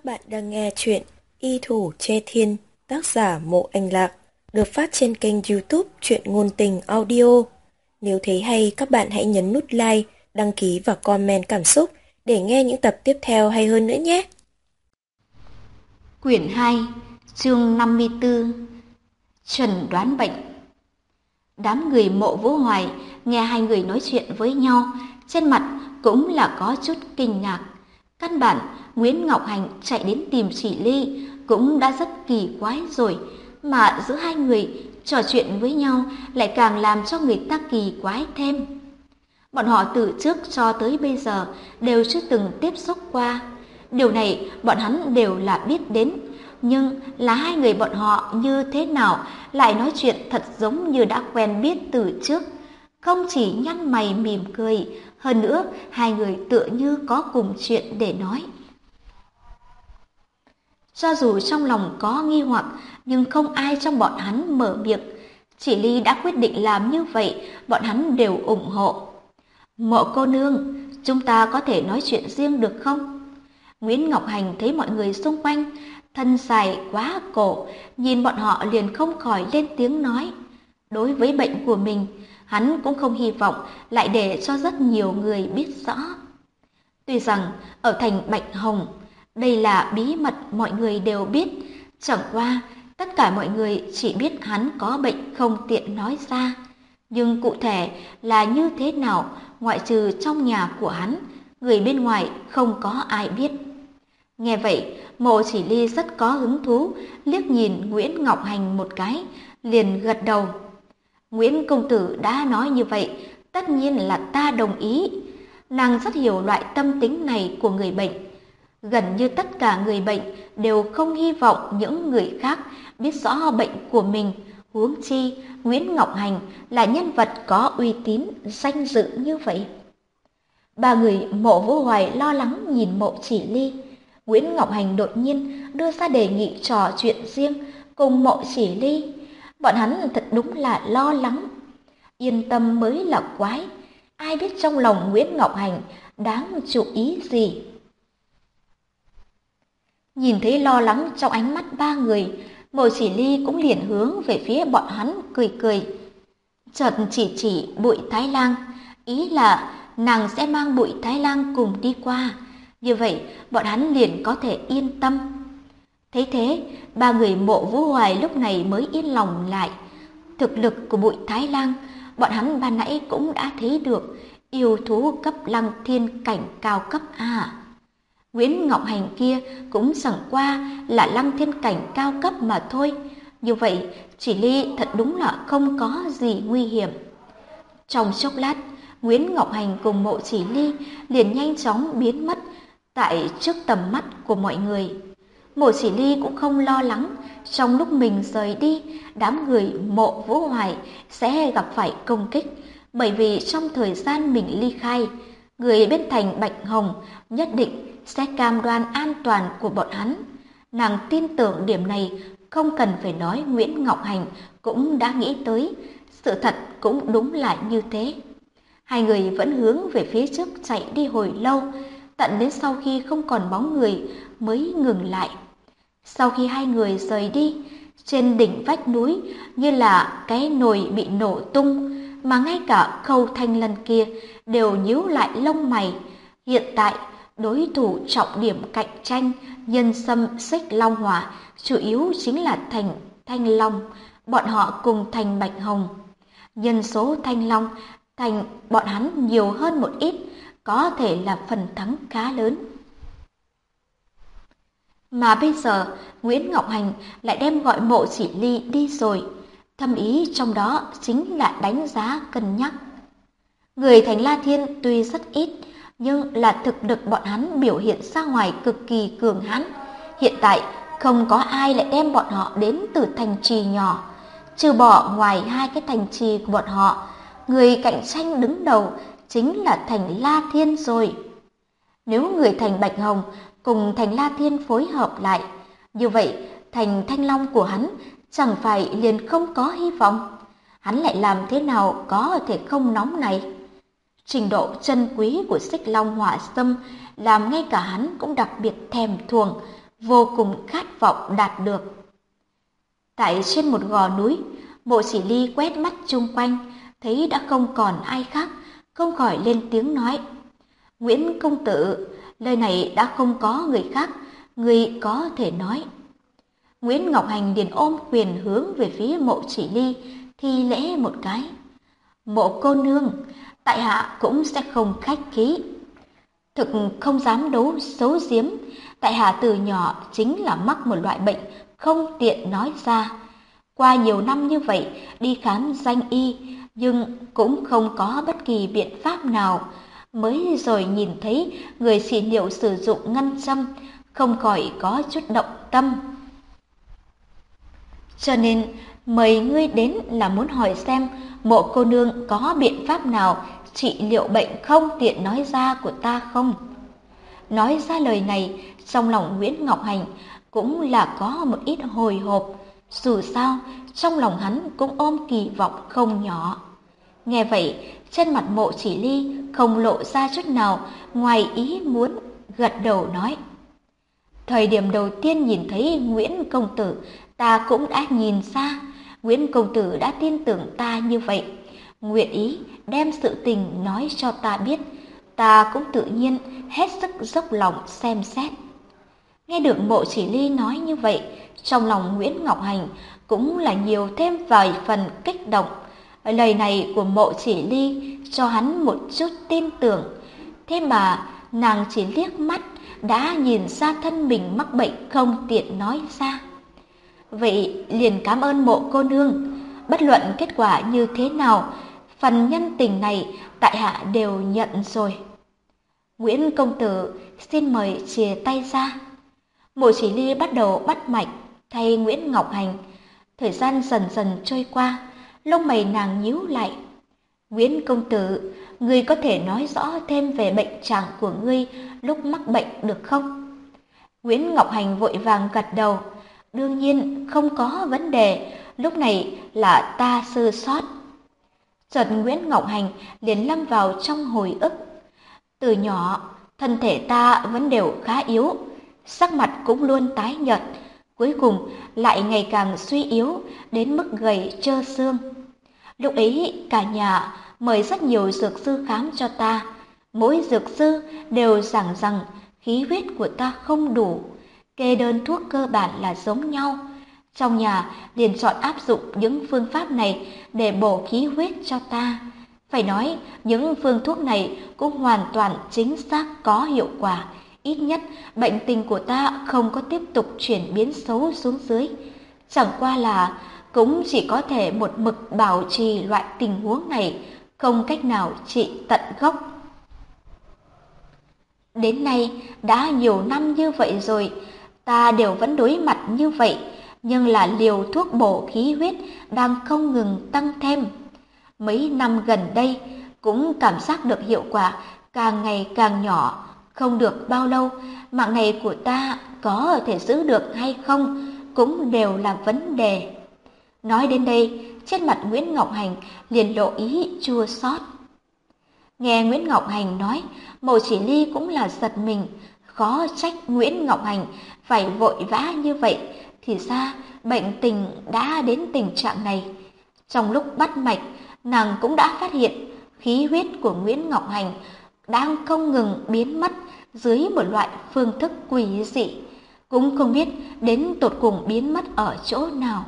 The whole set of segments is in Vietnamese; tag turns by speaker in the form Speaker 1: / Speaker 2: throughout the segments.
Speaker 1: bạn đang nghe chuyện Y Thủ Che Thiên, tác giả Mộ Anh Lạc, được phát trên kênh YouTube Truyện Ngôn Tình Audio. Nếu thấy hay, các bạn hãy nhấn nút like, đăng ký và comment cảm xúc để nghe những tập tiếp theo hay hơn nữa nhé.
Speaker 2: Quyển 2, chương 54. Chẩn đoán bệnh. Đám người Mộ Vũ Hoài nghe hai người nói chuyện với nhau, trên mặt cũng là có chút kinh ngạc. Căn bản, Nguyễn Ngọc Hành chạy đến tìm chị Ly cũng đã rất kỳ quái rồi, mà giữa hai người trò chuyện với nhau lại càng làm cho người ta kỳ quái thêm. Bọn họ từ trước cho tới bây giờ đều chưa từng tiếp xúc qua. Điều này bọn hắn đều là biết đến, nhưng là hai người bọn họ như thế nào lại nói chuyện thật giống như đã quen biết từ trước. Không chỉ nhăn mày mỉm cười, hơn nữa hai người tựa như có cùng chuyện để nói. Cho dù trong lòng có nghi hoặc, nhưng không ai trong bọn hắn mở miệng. Chỉ Ly đã quyết định làm như vậy, bọn hắn đều ủng hộ. Mộ cô nương, chúng ta có thể nói chuyện riêng được không? Nguyễn Ngọc Hành thấy mọi người xung quanh thân dài quá cổ, nhìn bọn họ liền không khỏi lên tiếng nói. Đối với bệnh của mình, hắn cũng không hy vọng lại để cho rất nhiều người biết rõ. Tuy rằng ở thành Bạch Hồng, đây là bí mật mọi người đều biết, chẳng qua tất cả mọi người chỉ biết hắn có bệnh không tiện nói ra. Nhưng cụ thể là như thế nào, ngoại trừ trong nhà của hắn, người bên ngoài không có ai biết. Nghe vậy, Mộ Chỉ Ly rất có hứng thú, liếc nhìn Nguyễn Ngọc Hành một cái, liền gật đầu. Nguyễn công tử đã nói như vậy, tất nhiên là ta đồng ý. Nàng rất hiểu loại tâm tính này của người bệnh. Gần như tất cả người bệnh đều không hy vọng những người khác biết rõ bệnh của mình. Huống chi, Nguyễn Ngọc Hành là nhân vật có uy tín, danh dự như vậy. Ba người Mộ Vũ Hoài lo lắng nhìn Mộ Chỉ Ly. Nguyễn Ngọc Hành đột nhiên đưa ra đề nghị trò chuyện riêng cùng Mộ Chỉ Ly. Bọn hắn thật đúng là lo lắng. Yên tâm mới là quái. Ai biết trong lòng Nguyễn Ngọc Hành đáng chú ý gì. Nhìn thấy lo lắng trong ánh mắt ba người, Mộ Chỉ Ly cũng liền hướng về phía bọn hắn cười cười. Chợt chỉ Bụi Thái Lang, ý là nàng sẽ mang Bụi Thái Lang cùng đi qua. Như vậy, bọn hắn liền có thể yên tâm. Thấy thế, ba người Mộ Vũ Hoài lúc này mới yên lòng lại. Thực lực của Bụi Thái Lang, bọn hắn ban nãy cũng đã thấy được, yêu thú cấp Lăng Thiên cảnh cao cấp A. Nguyễn Ngọc Hành kia cũng chẳng qua là Lăng Thiên cảnh cao cấp mà thôi. Như vậy, Chỉ Ly thật đúng là không có gì nguy hiểm. Trong chốc lát, Nguyễn Ngọc Hành cùng Mộ Chỉ Ly liền nhanh chóng biến mất tại trước tầm mắt của mọi người. Mộ Chỉ Ly cũng không lo lắng, trong lúc mình rời đi, đám người Mộ Vũ Hoài sẽ gặp phải công kích, bởi vì trong thời gian mình ly khai, người bên thành Bạch Hồng nhất định sẽ cam đoan an toàn của bọn hắn. Nàng tin tưởng điểm này, không cần phải nói Nguyễn Ngọc Hành cũng đã nghĩ tới, sự thật cũng đúng là như thế. Hai người vẫn hướng về phía trước chạy đi hồi lâu, tận đến sau khi không còn bóng người mới ngừng lại. Sau khi hai người rời đi, trên đỉnh vách núi như là cái nồi bị nổ tung, mà ngay cả Khâu Thanh Lân kia đều nhíu lại lông mày. Hiện tại, đối thủ trọng điểm cạnh tranh Nhân Sâm Xích Long Hỏa chủ yếu chính là thành Thanh Long, bọn họ cùng thành Bạch Hồng. Nhân số Thanh Long thành bọn hắn nhiều hơn một ít, có thể là phần thắng khá lớn. Mà bây giờ, Nguyễn Ngọc Hành lại đem gọi Mộ Chỉ Ly đi rồi. Thâm ý trong đó chính là đánh giá cân nhắc. Người thành La Thiên tuy rất ít, nhưng là thực lực bọn hắn biểu hiện ra ngoài cực kỳ cường hãn. Hiện tại, không có ai lại đem bọn họ đến từ thành trì nhỏ. Trừ bỏ ngoài hai cái thành trì của bọn họ, người cạnh tranh đứng đầu chính là thành La Thiên rồi. Nếu người thành Bạch Hồng cùng thành La Thiên phối hợp lại, như vậy thành Thanh Long của hắn chẳng phải liền không có hy vọng. Hắn lại làm thế nào có thể không nóng này? Trình độ chân quý của Xích Long Hỏa Sâm làm ngay cả hắn cũng đặc biệt thèm thuồng, vô cùng khát vọng đạt được. Tại trên một gò núi, Mộ Chỉ Ly quét mắt chung quanh, thấy đã không còn ai khác, không khỏi lên tiếng nói: Nguyễn công tử, nơi này đã không có người khác, người có thể nói. Nguyễn Ngọc Hành liền ôm quyền hướng về phía Mộ Chỉ Ly, thi lễ một cái. Mộ cô nương, tại hạ cũng sẽ không khách khí. Thực không dám giấu giếm, tại hạ từ nhỏ chính là mắc một loại bệnh không tiện nói ra. Qua nhiều năm như vậy đi khám danh y, nhưng cũng không có bất kỳ biện pháp nào. Mới rồi nhìn thấy người xì liệu sử dụng ngân châm, không khỏi có chút động tâm. Cho nên mời ngươi đến là muốn hỏi xem Mộ cô nương có biện pháp nào trị liệu bệnh không tiện nói ra của ta không? Nói ra lời này, trong lòng Nguyễn Ngọc Hành cũng là có một ít hồi hộp, dù sao trong lòng hắn cũng ôm kỳ vọng không nhỏ. Nghe vậy, trên mặt Mộ Chỉ Ly không lộ ra chút nào ngoài ý muốn, gật đầu nói: Thời điểm đầu tiên nhìn thấy Nguyễn công tử, ta cũng đã nhìn ra Nguyễn công tử đã tin tưởng ta như vậy, nguyện ý đem sự tình nói cho ta biết, ta cũng tự nhiên hết sức dốc lòng xem xét. Nghe được Mộ Chỉ Ly nói như vậy, trong lòng Nguyễn Ngọc Hành cũng là nhiều thêm vài phần kích động. Lời này của Mộ Chỉ Ly cho hắn một chút tin tưởng, thế mà nàng chỉ liếc mắt đã nhìn ra thân mình mắc bệnh không tiện nói ra. Vậy liền cảm ơn Mộ cô nương, bất luận kết quả như thế nào, phần nhân tình này tại hạ đều nhận rồi. Nguyễn công tử, xin mời chìa tay ra. Mộ Chỉ Ly bắt đầu bắt mạch thay Nguyễn Ngọc Hành. Thời gian dần dần trôi qua, lông mày nàng nhíu lại. Nguyễn công tử, ngươi có thể nói rõ thêm về bệnh trạng của ngươi lúc mắc bệnh được không? Nguyễn Ngọc Hành vội vàng gật đầu. Đương nhiên không có vấn đề, lúc này là ta sơ sót. Chợt Nguyễn Ngọc Hành liền lâm vào trong hồi ức. Từ nhỏ, thân thể ta vẫn đều khá yếu, sắc mặt cũng luôn tái nhợt, cuối cùng lại ngày càng suy yếu đến mức gầy trơ xương. Lúc ấy cả nhà mời rất nhiều dược sư khám cho ta, mỗi dược sư đều giảng rằng khí huyết của ta không đủ, kê đơn thuốc cơ bản là giống nhau. Trong nhà liền chọn áp dụng những phương pháp này để bổ khí huyết cho ta. Phải nói, những phương thuốc này cũng hoàn toàn chính xác có hiệu quả. Ít nhất, bệnh tình của ta không có tiếp tục chuyển biến xấu xuống dưới. Chẳng qua là cũng chỉ có thể một mực bảo trì loại tình huống này, không cách nào trị tận gốc. Đến nay, đã nhiều năm như vậy rồi, ta đều vẫn đối mặt như vậy, nhưng là liều thuốc bổ khí huyết đang không ngừng tăng thêm. Mấy năm gần đây, cũng cảm giác được hiệu quả càng ngày càng nhỏ. Không được bao lâu, mạng này của ta có thể giữ được hay không cũng đều là vấn đề. Nói đến đây, trên mặt Nguyễn Ngọc Hành liền lộ ý chua xót. Nghe Nguyễn Ngọc Hành nói, Mộ Chỉ Ly cũng là giật mình, khó trách Nguyễn Ngọc Hành phải vội vã như vậy, thì ra bệnh tình đã đến tình trạng này. Trong lúc bắt mạch, nàng cũng đã phát hiện khí huyết của Nguyễn Ngọc Hành đang không ngừng biến mất dưới một loại phương thức quỷ dị, cũng không biết đến tột cùng biến mất ở chỗ nào.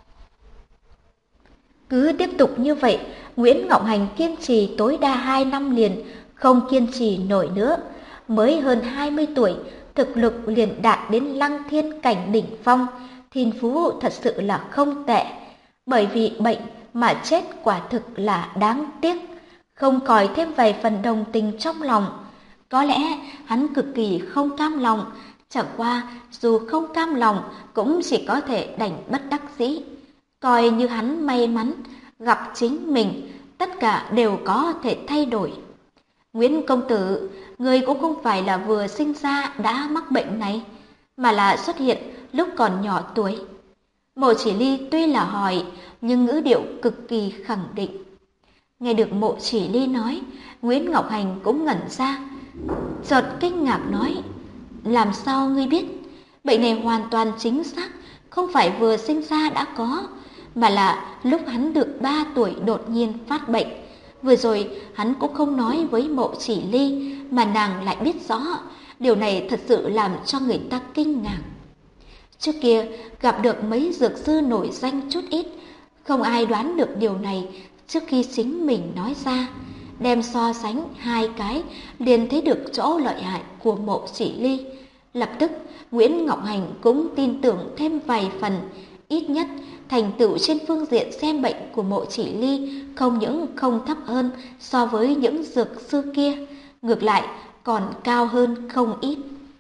Speaker 2: Cứ tiếp tục như vậy, Nguyễn Ngọc Hành kiên trì tối đa 2 năm liền, không kiên trì nổi nữa. Mới hơn 20 tuổi, thực lực liền đạt đến lăng thiên cảnh đỉnh phong, thiên phú thật sự là không tệ. Bởi vì bệnh mà chết quả thực là đáng tiếc, không còi thêm vài phần đồng tình trong lòng. Có lẽ hắn cực kỳ không cam lòng, chẳng qua dù không cam lòng cũng chỉ có thể đành bất đắc dĩ. Coi như hắn may mắn gặp chính mình, tất cả đều có thể thay đổi. Nguyễn công tử, người cũng không phải là vừa sinh ra đã mắc bệnh này, mà là xuất hiện lúc còn nhỏ tuổi. Mộ Chỉ Ly tuy là hỏi, nhưng ngữ điệu cực kỳ khẳng định. Nghe được Mộ Chỉ Ly nói, Nguyễn Ngọc Hành cũng ngẩn ra, chợt kinh ngạc nói: làm sao ngươi biết? Bệnh này hoàn toàn chính xác không phải vừa sinh ra đã có, mà là lúc hắn được 3 tuổi đột nhiên phát bệnh. Vừa rồi hắn cũng không nói với Mộ Chỉ Ly, mà nàng lại biết rõ. Điều này thật sự làm cho người ta kinh ngạc. Trước kia gặp được mấy dược sư nổi danh chút ít, không ai đoán được điều này trước khi chính mình nói ra. Đem so sánh hai cái liền thấy được chỗ lợi hại của Mộ Chỉ Ly. Lập tức Nguyễn Ngọc Hành cũng tin tưởng thêm vài phần. Ít nhất thành tựu trên phương diện xem bệnh của Mộ Chỉ Ly không những không thấp hơn so với những dược sư kia, ngược lại còn cao hơn không ít.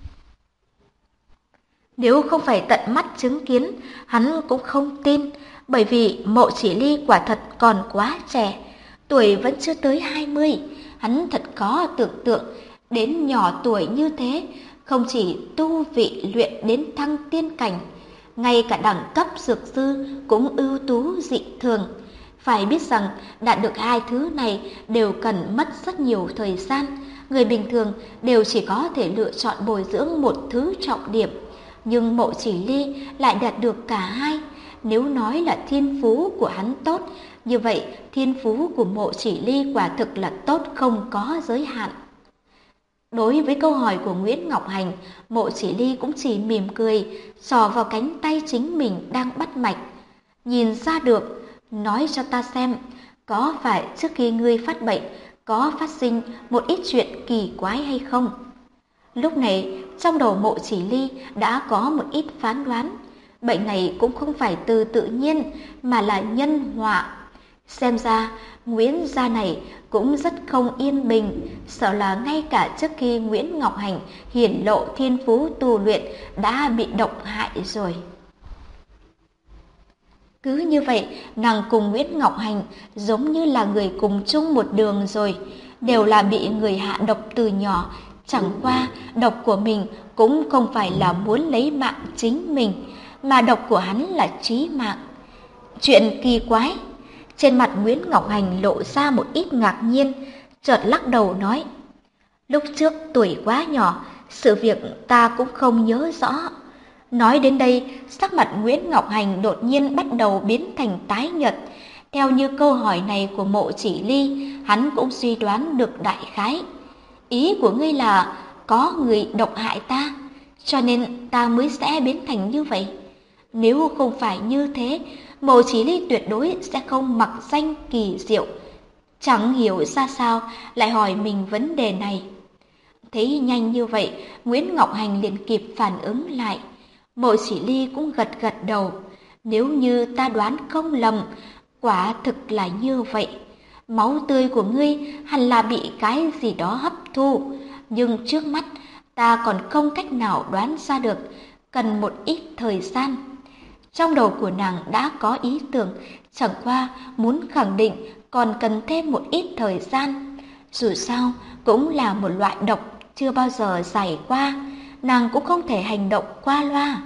Speaker 2: Nếu không phải tận mắt chứng kiến, hắn cũng không tin, bởi vì Mộ Chỉ Ly quả thật còn quá trẻ, tuổi vẫn chưa tới 20. Hắn thật khó tưởng tượng đến nhỏ tuổi như thế, không chỉ tu vị luyện đến thăng tiên cảnh, ngay cả đẳng cấp dược sư cũng ưu tú dị thường. Phải biết rằng đạt được hai thứ này đều cần mất rất nhiều thời gian. Người bình thường đều chỉ có thể lựa chọn bồi dưỡng một thứ trọng điểm, nhưng Mộ Chỉ Ly lại đạt được cả hai. Nếu nói là thiên phú của hắn tốt, như vậy thiên phú của Mộ Chỉ Ly quả thực là tốt không có giới hạn. Đối với câu hỏi của Nguyễn Ngọc Hành, Mộ Chỉ Ly cũng chỉ mỉm cười, sờ vào cánh tay chính mình đang bắt mạch. Nhìn ra được, nói cho ta xem, có phải trước khi ngươi phát bệnh có phát sinh một ít chuyện kỳ quái hay không? Lúc này, trong đầu Mộ Chỉ Ly đã có một ít phán đoán. Bệnh này cũng không phải từ tự nhiên, mà là nhân họa. Xem ra, Nguyễn gia này cũng rất không yên bình, sợ là ngay cả trước khi Nguyễn Ngọc Hành hiển lộ thiên phú tu luyện đã bị độc hại rồi. Cứ như vậy, nàng cùng Nguyễn Ngọc Hành giống như là người cùng chung một đường rồi, đều là bị người hạ độc từ nhỏ. Chẳng qua, độc của mình cũng không phải là muốn lấy mạng chính mình, mà độc của hắn là chí mạng. Chuyện kỳ quái. Trên mặt Nguyễn Ngọc Hành lộ ra một ít ngạc nhiên, chợt lắc đầu nói: lúc trước tuổi quá nhỏ, sự việc ta cũng không nhớ rõ. Nói đến đây, sắc mặt Nguyễn Ngọc Hành đột nhiên bắt đầu biến thành tái nhợt. Theo như câu hỏi này của Mộ Chỉ Ly, hắn cũng suy đoán được đại khái. Ý của ngươi là có người độc hại ta, cho nên ta mới sẽ biến thành như vậy. Nếu không phải như thế, Mộ Chỉ Ly tuyệt đối sẽ không mặc danh kỳ diệu. Chẳng hiểu ra sao lại hỏi mình vấn đề này. Thấy nhanh như vậy, Nguyễn Ngọc Hành liền kịp phản ứng lại. Mộ Chỉ Ly cũng gật gật đầu. Nếu như ta đoán không lầm, quả thực là như vậy. Máu tươi của ngươi hẳn là bị cái gì đó hấp thu, nhưng trước mắt ta còn không cách nào đoán ra được, cần một ít thời gian. Trong đầu của nàng đã có ý tưởng, chẳng qua muốn khẳng định còn cần thêm một ít thời gian. Dù sao cũng là một loại độc chưa bao giờ trải qua, nàng cũng không thể hành động qua loa.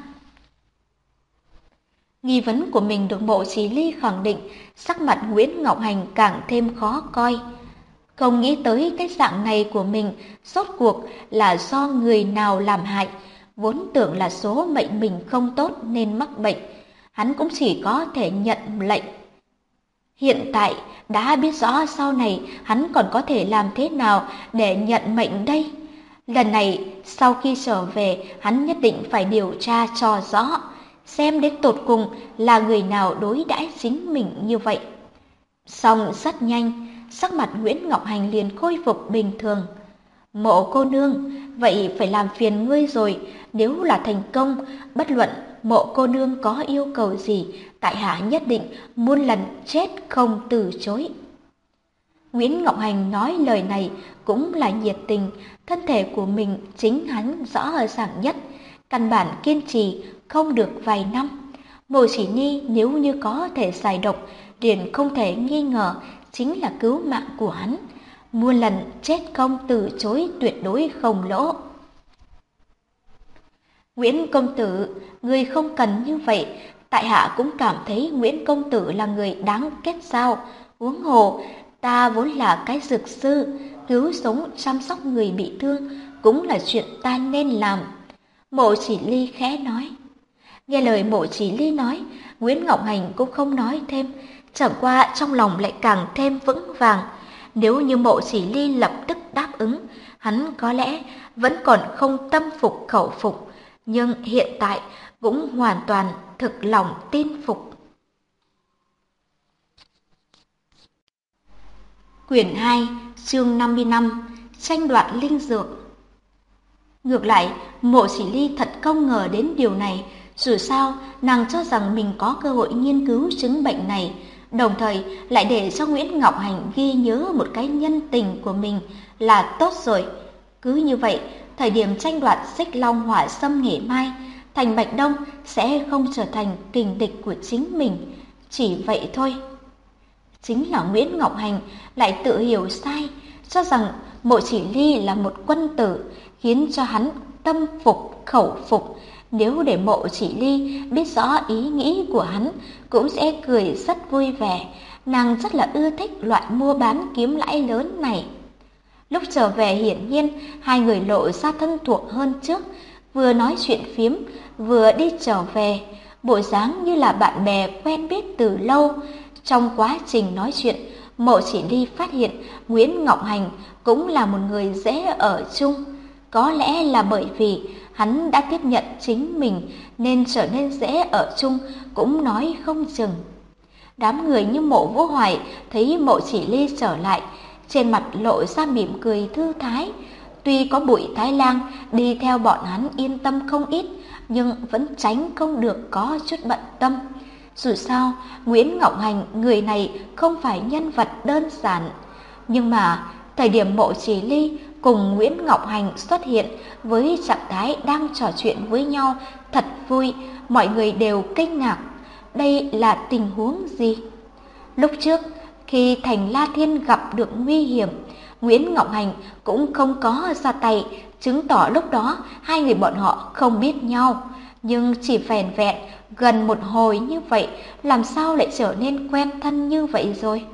Speaker 2: Nghi vấn của mình được Mộ Chỉ Ly khẳng định, sắc mặt Nguyễn Ngọc Hành càng thêm khó coi. Không nghĩ tới cái dạng này của mình rốt cuộc là do người nào làm hại, vốn tưởng là số mệnh mình không tốt nên mắc bệnh. Hắn cũng chỉ có thể nhận lệnh. Hiện tại đã biết rõ, sau này hắn còn có thể làm thế nào để nhận mệnh đây? Lần này sau khi trở về, hắn nhất định phải điều tra cho rõ, xem đến tột cùng là người nào đối đãi chính mình như vậy. Xong rất nhanh, sắc mặt Nguyễn Ngọc Hành liền khôi phục bình thường. Mộ cô nương, vậy phải làm phiền ngươi rồi. Nếu là thành công, bất luận Mộ cô nương có yêu cầu gì, tại hạ nhất định muôn lần chết không từ chối. Nguyễn Ngọc Hành nói lời này cũng là nhiệt tình, thân thể của mình chính hắn rõ ràng nhất, căn bản kiên trì không được vài năm. Mộ Chỉ Nhi nếu như có thể giải độc, liền không thể nghi ngờ chính là cứu mạng của hắn. Muôn lần chết không từ chối, tuyệt đối không lỗ. Nguyễn công tử, người không cần như vậy. Tại hạ cũng cảm thấy Nguyễn công tử là người đáng kết giao. Huống hồ, ta vốn là cái dược sư, cứu sống chăm sóc người bị thương cũng là chuyện ta nên làm. Mộ Chỉ Ly khẽ nói. Nghe lời Mộ Chỉ Ly nói, Nguyễn Ngọc Hành cũng không nói thêm, chẳng qua trong lòng lại càng thêm vững vàng. Nếu như Mộ Chỉ Ly lập tức đáp ứng, hắn có lẽ vẫn còn không tâm phục khẩu phục, nhưng hiện tại cũng hoàn toàn thực lòng tin phục. Quyển 2, chương 55, tranh đoạt linh dược. Ngược lại, Mộ Chỉ Ly thật không ngờ đến điều này, dù sao nàng cho rằng mình có cơ hội nghiên cứu chứng bệnh này, đồng thời lại để cho Nguyễn Ngọc Hành ghi nhớ một cái nhân tình của mình là tốt rồi. Cứ như vậy, thời điểm tranh đoạt Xích Long Hỏa Sâm ngày mai, Thành Bạch Đông sẽ không trở thành kình địch của chính mình, chỉ vậy thôi. Chính là Nguyễn Ngọc Hành lại tự hiểu sai, cho rằng Mộ Chỉ Ly là một quân tử, khiến cho hắn tâm phục khẩu phục. Nếu để Mộ Chỉ Ly biết rõ ý nghĩ của hắn, cũng sẽ cười rất vui vẻ. Nàng rất là ưa thích loại mua bán kiếm lãi lớn này. Lúc trở về hiển nhiên, hai người lộ ra thân thuộc hơn trước, vừa nói chuyện phiếm, vừa đi trở về, bộ dáng như là bạn bè quen biết từ lâu. Trong quá trình nói chuyện, Mộ Chỉ Ly phát hiện Nguyễn Ngọc Hành cũng là một người dễ ở chung. Có lẽ là bởi vì hắn đã tiếp nhận chính mình nên trở nên dễ ở chung cũng nói không chừng. Đám người như Mộ Vũ Hoài thấy Mộ Chỉ Ly trở lại, trên mặt lộ ra mỉm cười thư thái. Tuy có Bụi Thái Lang đi theo bọn hắn yên tâm không ít, nhưng vẫn tránh không được có chút bận tâm. Dù sao, Nguyễn Ngọc Hành người này không phải nhân vật đơn giản. Nhưng mà, thời điểm Mộ Chỉ Ly cùng Nguyễn Ngọc Hành xuất hiện với trạng thái đang trò chuyện với nhau thật vui, mọi người đều kinh ngạc. Đây là tình huống gì? Lúc trước, khi Thành La Thiên gặp được nguy hiểm, Nguyễn Ngọc Hành cũng không có ra tay, chứng tỏ lúc đó hai người bọn họ không biết nhau. Nhưng chỉ vẻn vẹn gần một hồi như vậy, làm sao lại trở nên quen thân như vậy rồi?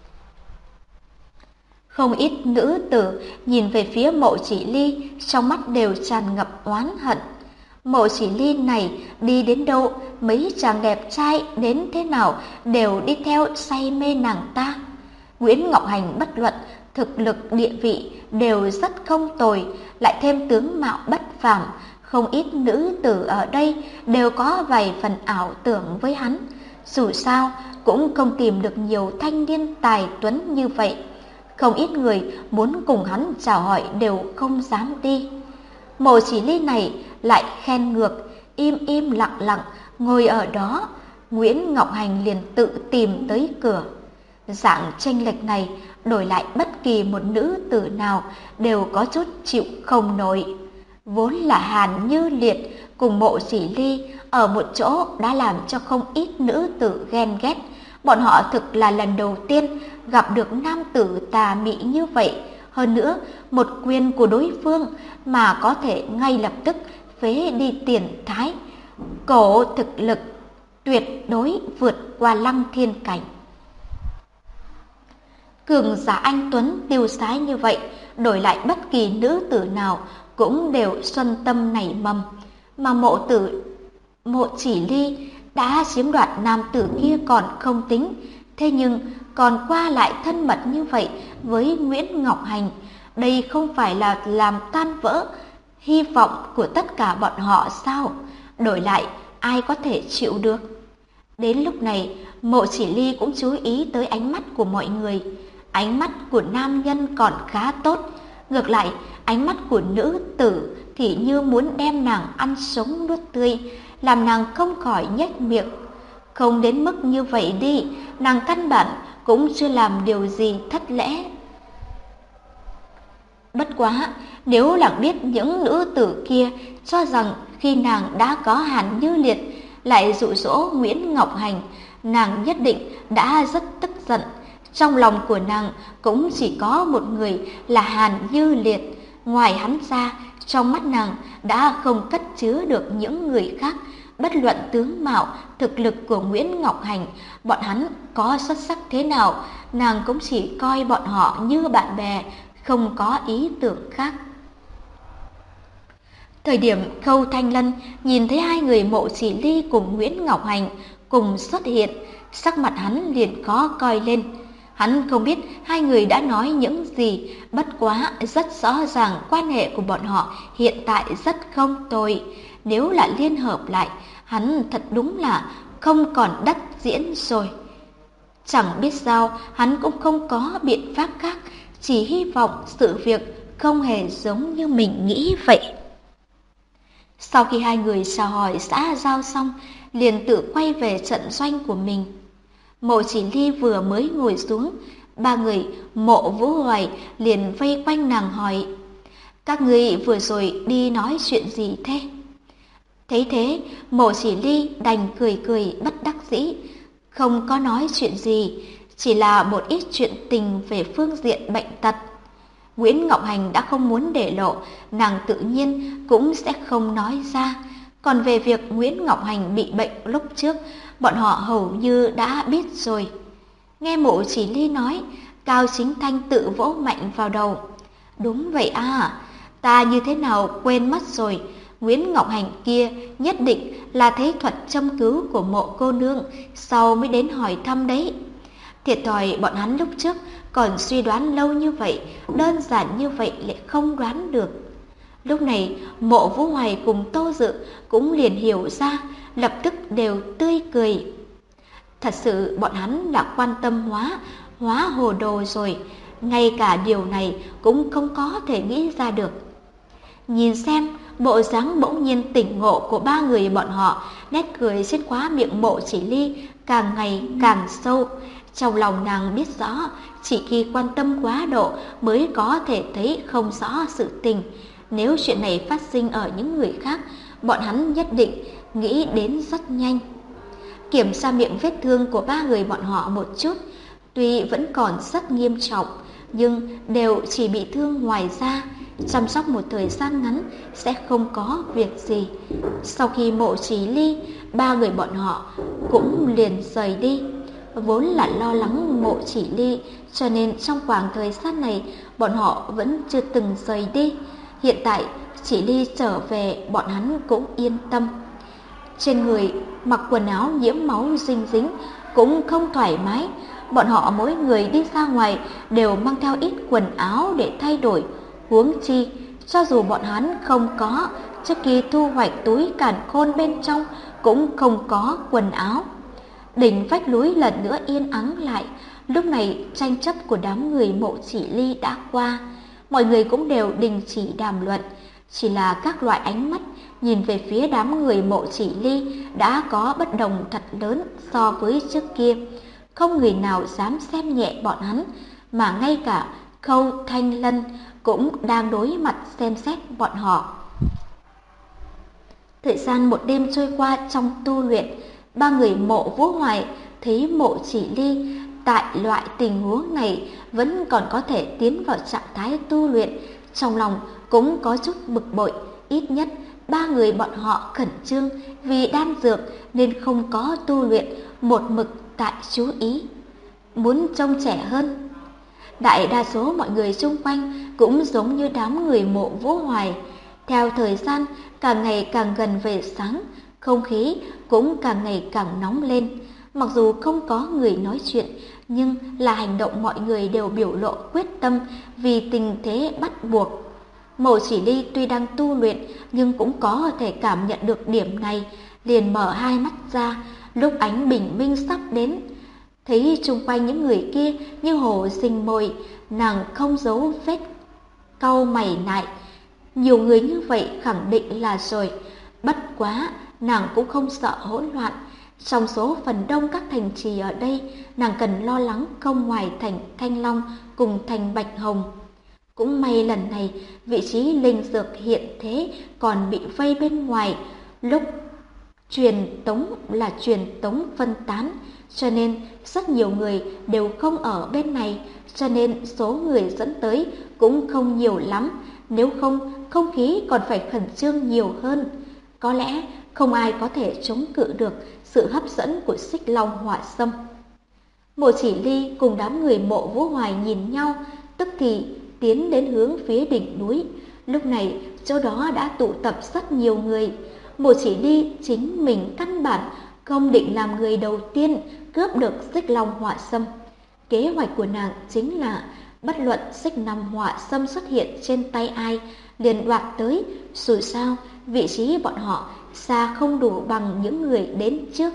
Speaker 2: Không ít nữ tử nhìn về phía Mộ Chỉ Ly, trong mắt đều tràn ngập oán hận. Mộ Chỉ Ly này đi đến đâu, mấy chàng đẹp trai đến thế nào đều đi theo say mê nàng ta. Nguyễn Ngọc Hành bất luận thực lực địa vị đều rất không tồi, lại thêm tướng mạo bất phàm, không ít nữ tử ở đây đều có vài phần ảo tưởng với hắn. Dù sao cũng không tìm được nhiều thanh niên tài tuấn như vậy, không ít người muốn cùng hắn chào hỏi đều không dám đi. Mộ Chỉ Ly này lại khen ngược, im im lặng lặng ngồi ở đó. Nguyễn Ngọc Hành liền tự tìm tới cửa. Dạng chênh lệch này đổi lại bất kỳ một nữ tử nào đều có chút chịu không nổi. Vốn là Hàn Như Liệt cùng Mộ Chỉ Ly ở một chỗ đã làm cho không ít nữ tử ghen ghét. Bọn họ thực là lần đầu tiên gặp được nam tử tà mị như vậy. Hơn nữa, một quyền của đối phương mà có thể ngay lập tức phế đi tiền thái. Cổ thực lực tuyệt đối vượt qua Lăng Thiên cảnh. Cường giả anh tuấn tiêu sái như vậy, đổi lại bất kỳ nữ tử nào cũng đều xuân tâm nảy mầm. Mà Mộ Chỉ Ly đã chiếm đoạt nam tử kia còn không tính, thế nhưng còn qua lại thân mật như vậy với Nguyễn Ngọc Hành, đây không phải là làm tan vỡ hy vọng của tất cả bọn họ sao? Đổi lại ai có thể chịu được? Đến lúc này, Mộ Chỉ Ly cũng chú ý tới ánh mắt của mọi người. Ánh mắt của nam nhân còn khá tốt, ngược lại ánh mắt của nữ tử thì như muốn đem nàng ăn sống nuốt tươi, làm nàng không khỏi nhếch miệng. Không đến mức như vậy đi, nàng căn bản cũng chưa làm điều gì thất lễ. Bất quá, nếu nàng biết những nữ tử kia cho rằng khi nàng đã có Hàn Như Liệt lại dụ dỗ Nguyễn Ngọc Hành, nàng nhất định đã rất tức giận. Trong lòng của nàng cũng chỉ có một người là Hàn Như Liệt. Ngoài hắn ra, trong mắt nàng đã không cất chứa được những người khác. Bất luận tướng mạo, thực lực của Nguyễn Ngọc Hành, bọn hắn có xuất sắc thế nào, nàng cũng chỉ coi bọn họ như bạn bè, không có ý tưởng khác. Thời điểm Khâu Thanh Lân nhìn thấy hai người Mộ Chỉ Ly cùng Nguyễn Ngọc Hành cùng xuất hiện, sắc mặt hắn liền khó coi lên. Hắn không biết hai người đã nói những gì, bất quá rất rõ ràng quan hệ của bọn họ hiện tại rất không tồi. Nếu là liên hợp lại, hắn thật đúng là không còn đất diễn rồi. Chẳng biết sao, hắn cũng không có biện pháp khác, chỉ hy vọng sự việc không hề giống như mình nghĩ vậy. Sau khi hai người chào hỏi xã giao xong, liền tự quay về trận doanh của mình. Mộ Chỉ Ly vừa mới ngồi xuống, ba người Mộ Vũ Hoài liền vây quanh nàng hỏi: các ngươi vừa rồi đi nói chuyện gì thế? Thấy thế, Mộ Chỉ Ly đành cười cười bất đắc dĩ, không có nói chuyện gì, chỉ là một ít chuyện tình về phương diện bệnh tật. Nguyễn Ngọc Hành đã không muốn để lộ, nàng tự nhiên cũng sẽ không nói ra. Còn về việc Nguyễn Ngọc Hành bị bệnh lúc trước, bọn họ hầu như đã biết rồi. Nghe Mộ Chỉ Ly nói, Cao Chính Thanh tự vỗ mạnh vào đầu. Đúng vậy à, ta như thế nào quên mất rồi. Nguyễn Ngọc Hành kia nhất định là thấy thuật châm cứu của Mộ cô nương, sau mới đến hỏi thăm đấy. Thiệt thòi bọn hắn lúc trước còn suy đoán lâu như vậy, đơn giản như vậy lại không đoán được. Lúc này Mộ Vũ Hoài cùng Tô Dự cũng liền hiểu ra, lập tức đều tươi cười. Thật sự bọn hắn là quan tâm hóa hồ đồ rồi, ngay cả điều này cũng không có thể nghĩ ra được. Nhìn xem bộ dáng bỗng nhiên tỉnh ngộ của ba người bọn họ, nét cười trên khóe miệng Mộ Chỉ Ly càng ngày càng sâu. Trong lòng nàng biết rõ, chỉ khi quan tâm quá độ mới có thể thấy không rõ sự tình. Nếu chuyện này phát sinh ở những người khác, bọn hắn nhất định nghĩ đến rất nhanh. Kiểm tra miệng vết thương của ba người bọn họ một chút, tuy vẫn còn rất nghiêm trọng, nhưng đều chỉ bị thương ngoài da, chăm sóc một thời gian ngắn sẽ không có việc gì. Sau khi Mộ Chỉ Ly, ba người bọn họ cũng liền rời đi. Vốn là lo lắng Mộ Chỉ Ly, cho nên trong khoảng thời gian này bọn họ vẫn chưa từng rời đi. Hiện tại Chỉ Ly trở về, bọn hắn cũng yên tâm. Trên người mặc quần áo nhiễm máu dinh dính cũng không thoải mái. Bọn họ mỗi người đi ra ngoài đều mang theo ít quần áo để thay đổi. Huống chi, cho dù bọn hắn không có, trước khi thu hoạch túi càn khôn bên trong cũng không có quần áo. Đỉnh vách núi lần nữa yên ắng lại. Lúc này tranh chấp của đám người Mộ Chỉ Ly đã qua, mọi người cũng đều đình chỉ đàm luận. Chỉ là các loại ánh mắt nhìn về phía đám người Mộ Chỉ Ly đã có bất đồng thật lớn so với trước kia. Không người nào dám xem nhẹ bọn hắn, mà ngay cả Khâu Thanh Lân cũng đang đối mặt xem xét bọn họ. Thời gian một đêm trôi qua trong tu luyện, ba người Mộ Vũ Hoài thấy Mộ Chỉ Ly tại loại tình huống này vẫn còn có thể tiến vào trạng thái tu luyện, trong lòng cũng có chút bực bội. Ít nhất ba người bọn họ khẩn trương vì đan dược nên không có tu luyện, một mực tại chú ý, muốn trông trẻ hơn. Đại đa số mọi người xung quanh cũng giống như đám người Mộ Vũ Hoài. Theo thời gian càng ngày càng gần về sáng, không khí cũng càng ngày càng nóng lên. Mặc dù không có người nói chuyện, nhưng là hành động mọi người đều biểu lộ quyết tâm vì tình thế bắt buộc. Mộ Chỉ Ly tuy đang tu luyện nhưng cũng có thể cảm nhận được điểm này, liền mở hai mắt ra. Lúc ánh bình minh sắp đến, thấy chung quanh những người kia như hồ sinh mồi, nàng không giấu vết cau mày lại. Nhiều người như vậy khẳng định là rồi. Bất quá nàng cũng không sợ hỗn loạn. Trong số phần đông các thành trì ở đây, nàng cần lo lắng không ngoài thành Thanh Long cùng thành Bạch Hồng. Cũng may lần này vị trí linh dược hiện thế còn bị vây bên ngoài. Lúc truyền tống phân tán, cho nên rất nhiều người đều không ở bên này, cho nên số người dẫn tới cũng không nhiều lắm. Nếu không, không khí còn phải khẩn trương nhiều hơn. Có lẽ không ai có thể chống cự được sự hấp dẫn của Xích Long Hỏa Sâm. Mộ Chỉ Ly cùng đám người Mộ Vũ Hoài nhìn nhau, tức thì tiến đến hướng phía đỉnh núi. Lúc này chỗ đó đã tụ tập rất nhiều người. Mộ Chỉ Ly chính mình căn bản không định làm người đầu tiên cướp được Xích Long Hỏa Sâm. Kế hoạch của nàng chính là bất luận Xích Long Hỏa Sâm xuất hiện trên tay ai liền đoạt tới, dù sao vị trí bọn họ xa không đủ bằng những người đến trước.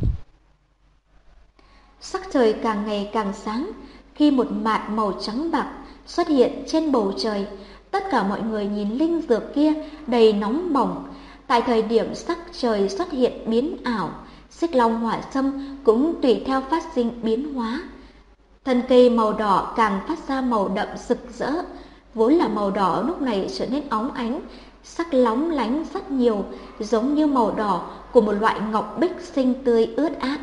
Speaker 2: Sắc trời càng ngày càng sáng, khi một mạt màu trắng bạc xuất hiện trên bầu trời, tất cả mọi người nhìn linh dược kia đầy nóng bỏng. Tại thời điểm sắc trời xuất hiện biến ảo, Xích Long Hỏa Sâm cũng tùy theo phát sinh biến hóa. Thân cây màu đỏ càng phát ra màu đậm rực rỡ, vốn là màu đỏ lúc này trở nên óng ánh, sắc lóng lánh rất nhiều, giống như màu đỏ của một loại ngọc bích xinh tươi ướt át.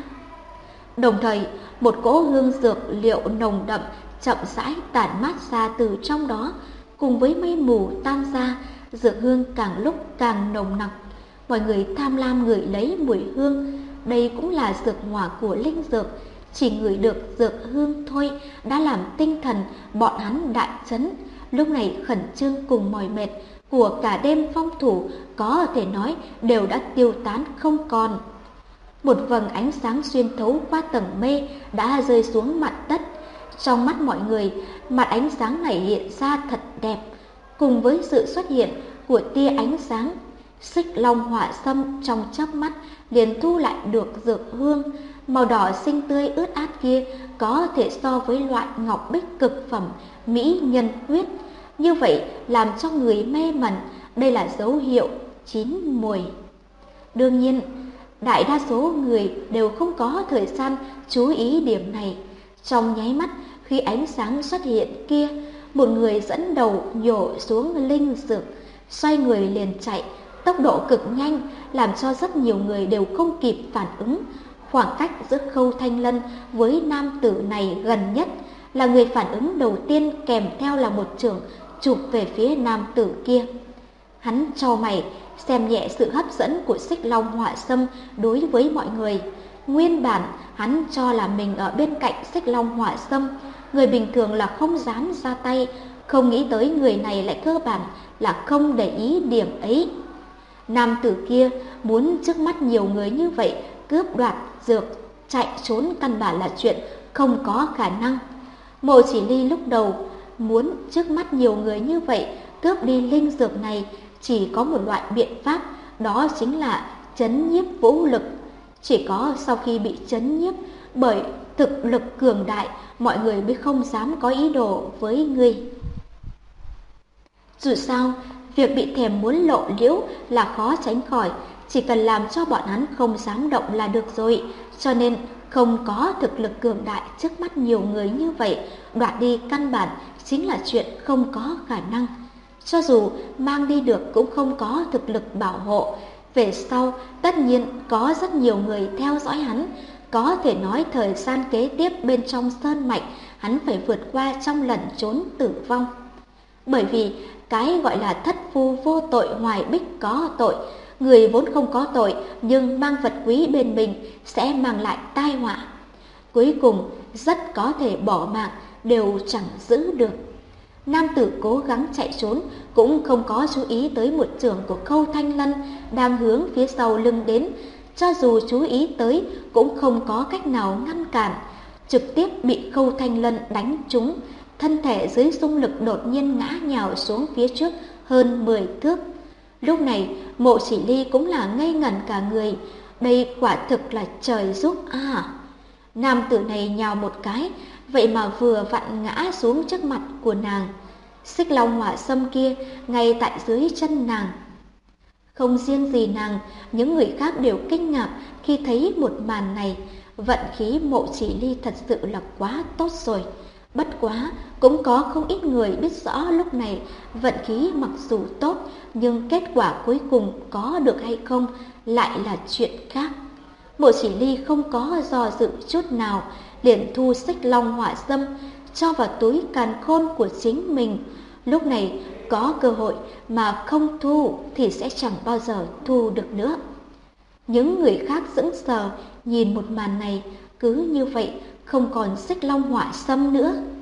Speaker 2: Đồng thời, một cỗ hương dược liệu nồng đậm chậm rãi tản mát ra từ trong đó, cùng với mây mù tan ra, dược hương càng lúc càng nồng nặc. Mọi người tham lam ngửi lấy mùi hương, đây cũng là dược hỏa của linh dược, chỉ ngửi được dược hương thôi đã làm tinh thần bọn hắn đại chấn. Lúc này khẩn trương cùng mỏi mệt của cả đêm phong thủ có thể nói đều đã tiêu tán không còn. Một vầng ánh sáng xuyên thấu qua tầng mây đã rơi xuống mặt đất. Trong mắt mọi người, mặt ánh sáng này hiện ra thật đẹp. Cùng với sự xuất hiện của tia ánh sáng, Xích Long Hỏa Sâm trong chớp mắt liền thu lại được dược hương. Màu đỏ xinh tươi ướt át kia có thể so với loại ngọc bích cực phẩm mỹ nhân huyết. Như vậy làm cho người mê mẩn, đây là dấu hiệu chín mùi. Đương nhiên, đại đa số người đều không có thời gian chú ý điểm này. Trong nháy mắt khi ánh sáng xuất hiện kia, một người dẫn đầu nhổ xuống linh dược, xoay người liền chạy, tốc độ cực nhanh làm cho rất nhiều người đều không kịp phản ứng. Khoảng cách giữa Khâu Thanh Lân với nam tử này gần nhất, là người phản ứng đầu tiên kèm theo là một chưởng chụp về phía nam tử kia. Hắn chau mày, xem nhẹ sự hấp dẫn của Xích Long Hỏa Sâm đối với mọi người. Nguyên bản hắn cho là mình ở bên cạnh Xích Long Hỏa Sâm, người bình thường là không dám ra tay, không nghĩ tới người này lại cơ bản là không để ý điểm ấy. Nam tử kia muốn trước mắt nhiều người như vậy cướp đoạt dược, chạy trốn căn bản là chuyện không có khả năng. Mộ Chỉ Ly lúc đầu muốn trước mắt nhiều người như vậy cướp đi linh dược này chỉ có một loại biện pháp, đó chính là trấn nhiếp vũ lực. Chỉ có sau khi bị trấn nhiếp bởi thực lực cường đại, mọi người mới không dám có ý đồ với ngươi. Dù sao, việc bị thèm muốn lộ liễu là khó tránh khỏi, chỉ cần làm cho bọn hắn không dám động là được rồi. Cho nên không có thực lực cường đại trước mắt nhiều người như vậy, đoạt đi căn bản chính là chuyện không có khả năng. Cho dù mang đi được cũng không có thực lực bảo hộ. Về sau tất nhiên có rất nhiều người theo dõi hắn, có thể nói thời gian kế tiếp bên trong sơn mạch hắn phải vượt qua trong lẩn trốn tử vong. Bởi vì cái gọi là thất phu vô tội hoài bích có tội, người vốn không có tội nhưng mang vật quý bên mình sẽ mang lại tai họa. Cuối cùng rất có thể bỏ mạng đều chẳng giữ được. Nam tử cố gắng chạy trốn cũng không có chú ý tới một chưởng của Khâu Thanh Lân đang hướng phía sau lưng đến. Cho dù chú ý tới cũng không có cách nào ngăn cản, trực tiếp bị Khâu Thanh Lân đánh trúng. Thân thể dưới xung lực đột nhiên ngã nhào xuống phía trước hơn 10 thước. Lúc này Mộ Chỉ Ly cũng là ngây ngẩn cả người. Đây quả thực là trời giúp à! Nam tử này nhào một cái, vậy mà vừa vặn ngã xuống trước mặt của nàng. Xích Long Hỏa Sâm kia ngay tại dưới chân nàng. Không riêng gì nàng, những người khác đều kinh ngạc khi thấy một màn này. Vận khí Mộ Chỉ Ly thật sự là quá tốt rồi. Bất quá cũng có không ít người biết rõ lúc này vận khí mặc dù tốt, nhưng kết quả cuối cùng có được hay không lại là chuyện khác. Mộ Chỉ Ly không có do dự chút nào, liền thu Xích Long Hỏa Sâm cho vào túi càn khôn của chính mình. Lúc này có cơ hội mà không thu thì sẽ chẳng bao giờ thu được nữa. Những người khác sững sờ nhìn một màn này, cứ như vậy không còn Xích Long Hỏa Sâm nữa.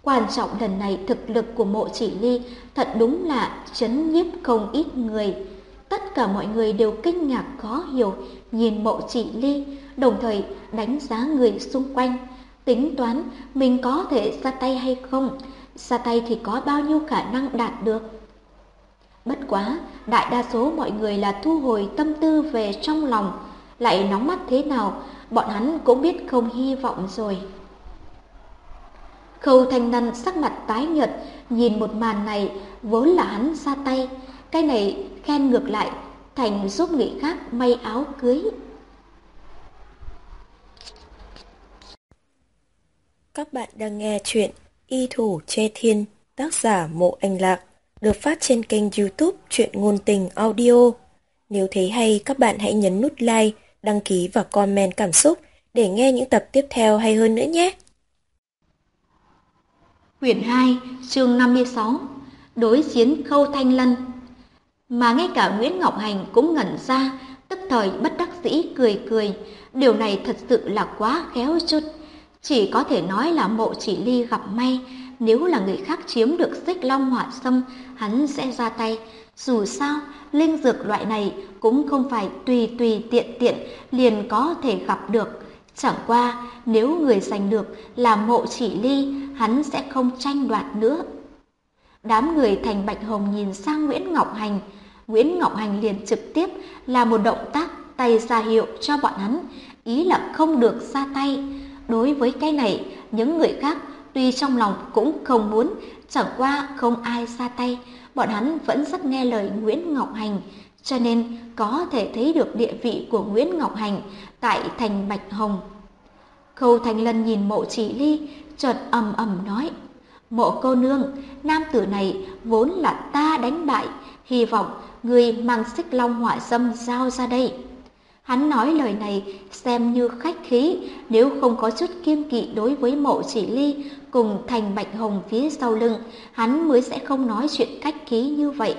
Speaker 2: Quan trọng lần này thực lực của Mộ Chỉ Ly thật đúng là chấn nhiếp không ít người. Tất cả mọi người đều kinh ngạc khó hiểu nhìn Mộ Chỉ Ly, đồng thời đánh giá người xung quanh, tính toán mình có thể ra tay hay không, ra tay thì có bao nhiêu khả năng đạt được. Bất quá, đại đa số mọi người là thu hồi tâm tư về trong lòng, lại nóng mắt thế nào, bọn hắn cũng biết không hy vọng rồi. Khâu Thanh Năn sắc mặt tái nhợt, nhìn một màn này, vốn là hắn ra tay, cái này khen ngược lại, thành giúp người khác may áo cưới.
Speaker 1: Các bạn đang nghe chuyện Y Thủ Che Thiên, tác giả Mộ Anh Lạc, được phát trên kênh YouTube Truyện Ngôn Tình Audio. Nếu thấy hay, các bạn hãy nhấn nút like, đăng ký và comment cảm xúc để nghe những tập tiếp theo hay hơn nữa nhé.
Speaker 2: Quyển 2, chương 56, đối chiến Khâu Thanh Lân. Mà ngay cả Nguyễn Ngọc Hành cũng ngẩn ra, tức thời bất đắc dĩ cười cười. Điều này thật sự là quá khéo chút. Chỉ có thể nói là Mộ Chỉ Ly gặp may, nếu là người khác chiếm được Xích Long Hỏa Sâm, hắn sẽ ra tay. Dù sao, linh dược loại này cũng không phải tùy tùy tiện tiện liền có thể gặp được. Chẳng qua, nếu người giành được là Mộ Chỉ Ly, hắn sẽ không tranh đoạt nữa. Đám người Thành Bạch Hồng nhìn sang Nguyễn Ngọc Hành. Nguyễn Ngọc Hành liền trực tiếp làm một động tác tay ra hiệu cho bọn hắn, ý là không được ra tay. Đối với cái này, những người khác tuy trong lòng cũng không muốn, chẳng qua không ai ra tay, bọn hắn vẫn rất nghe lời Nguyễn Ngọc Hành, cho nên có thể thấy được địa vị của Nguyễn Ngọc Hành tại Thành Bạch Hồng. Khâu Thanh Lân nhìn Mộ Chỉ Ly, chợt ầm ầm nói: Mộ cô nương, nam tử này vốn là ta đánh bại, hy vọng người mang Xích Long Hỏa Sâm giao ra đây. Hắn nói lời này xem như khách khí, nếu không có chút kiêng kỵ đối với Mộ Chỉ Ly cùng Thành Bạch Hồng phía sau lưng, hắn mới sẽ không nói chuyện khách khí như vậy.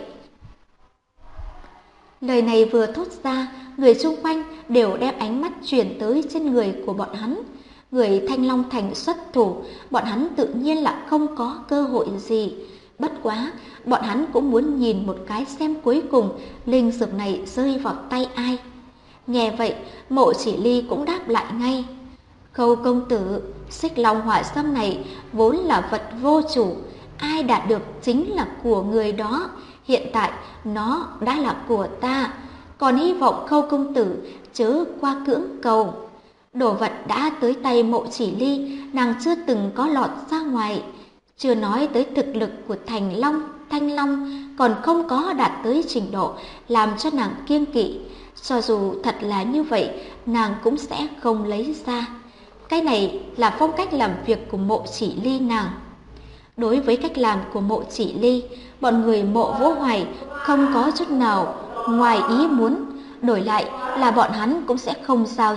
Speaker 2: Lời này vừa thốt ra, người xung quanh đều đem ánh mắt chuyển tới trên người của bọn hắn. Người Thanh Long Thành xuất thủ, bọn hắn tự nhiên là không có cơ hội gì. Bất quá, bọn hắn cũng muốn nhìn một cái xem cuối cùng linh dược này rơi vào tay ai. Nghe vậy, Mộ Chỉ Ly cũng đáp lại ngay: Khâu công tử, Xích Long Hỏa Sâm này vốn là vật vô chủ, ai đạt được chính là của người đó. Hiện tại nó đã là của ta, còn hy vọng Khâu công tử chớ qua cưỡng cầu. Đồ vật đã tới tay Mộ Chỉ Ly, nàng chưa từng có lọt ra ngoài. Chưa nói tới thực lực của Thanh Long còn không có đạt tới trình độ làm cho nàng kiêng kỵ. Cho dù thật là như vậy, nàng cũng sẽ không lấy ra. Cái này là phong cách làm việc của Mộ Chỉ Ly nàng. Đối với cách làm của Mộ Chỉ Ly, bọn người Mộ Vũ Hoài không có chút nào ngoài ý muốn. Đổi lại là bọn hắn cũng sẽ không giao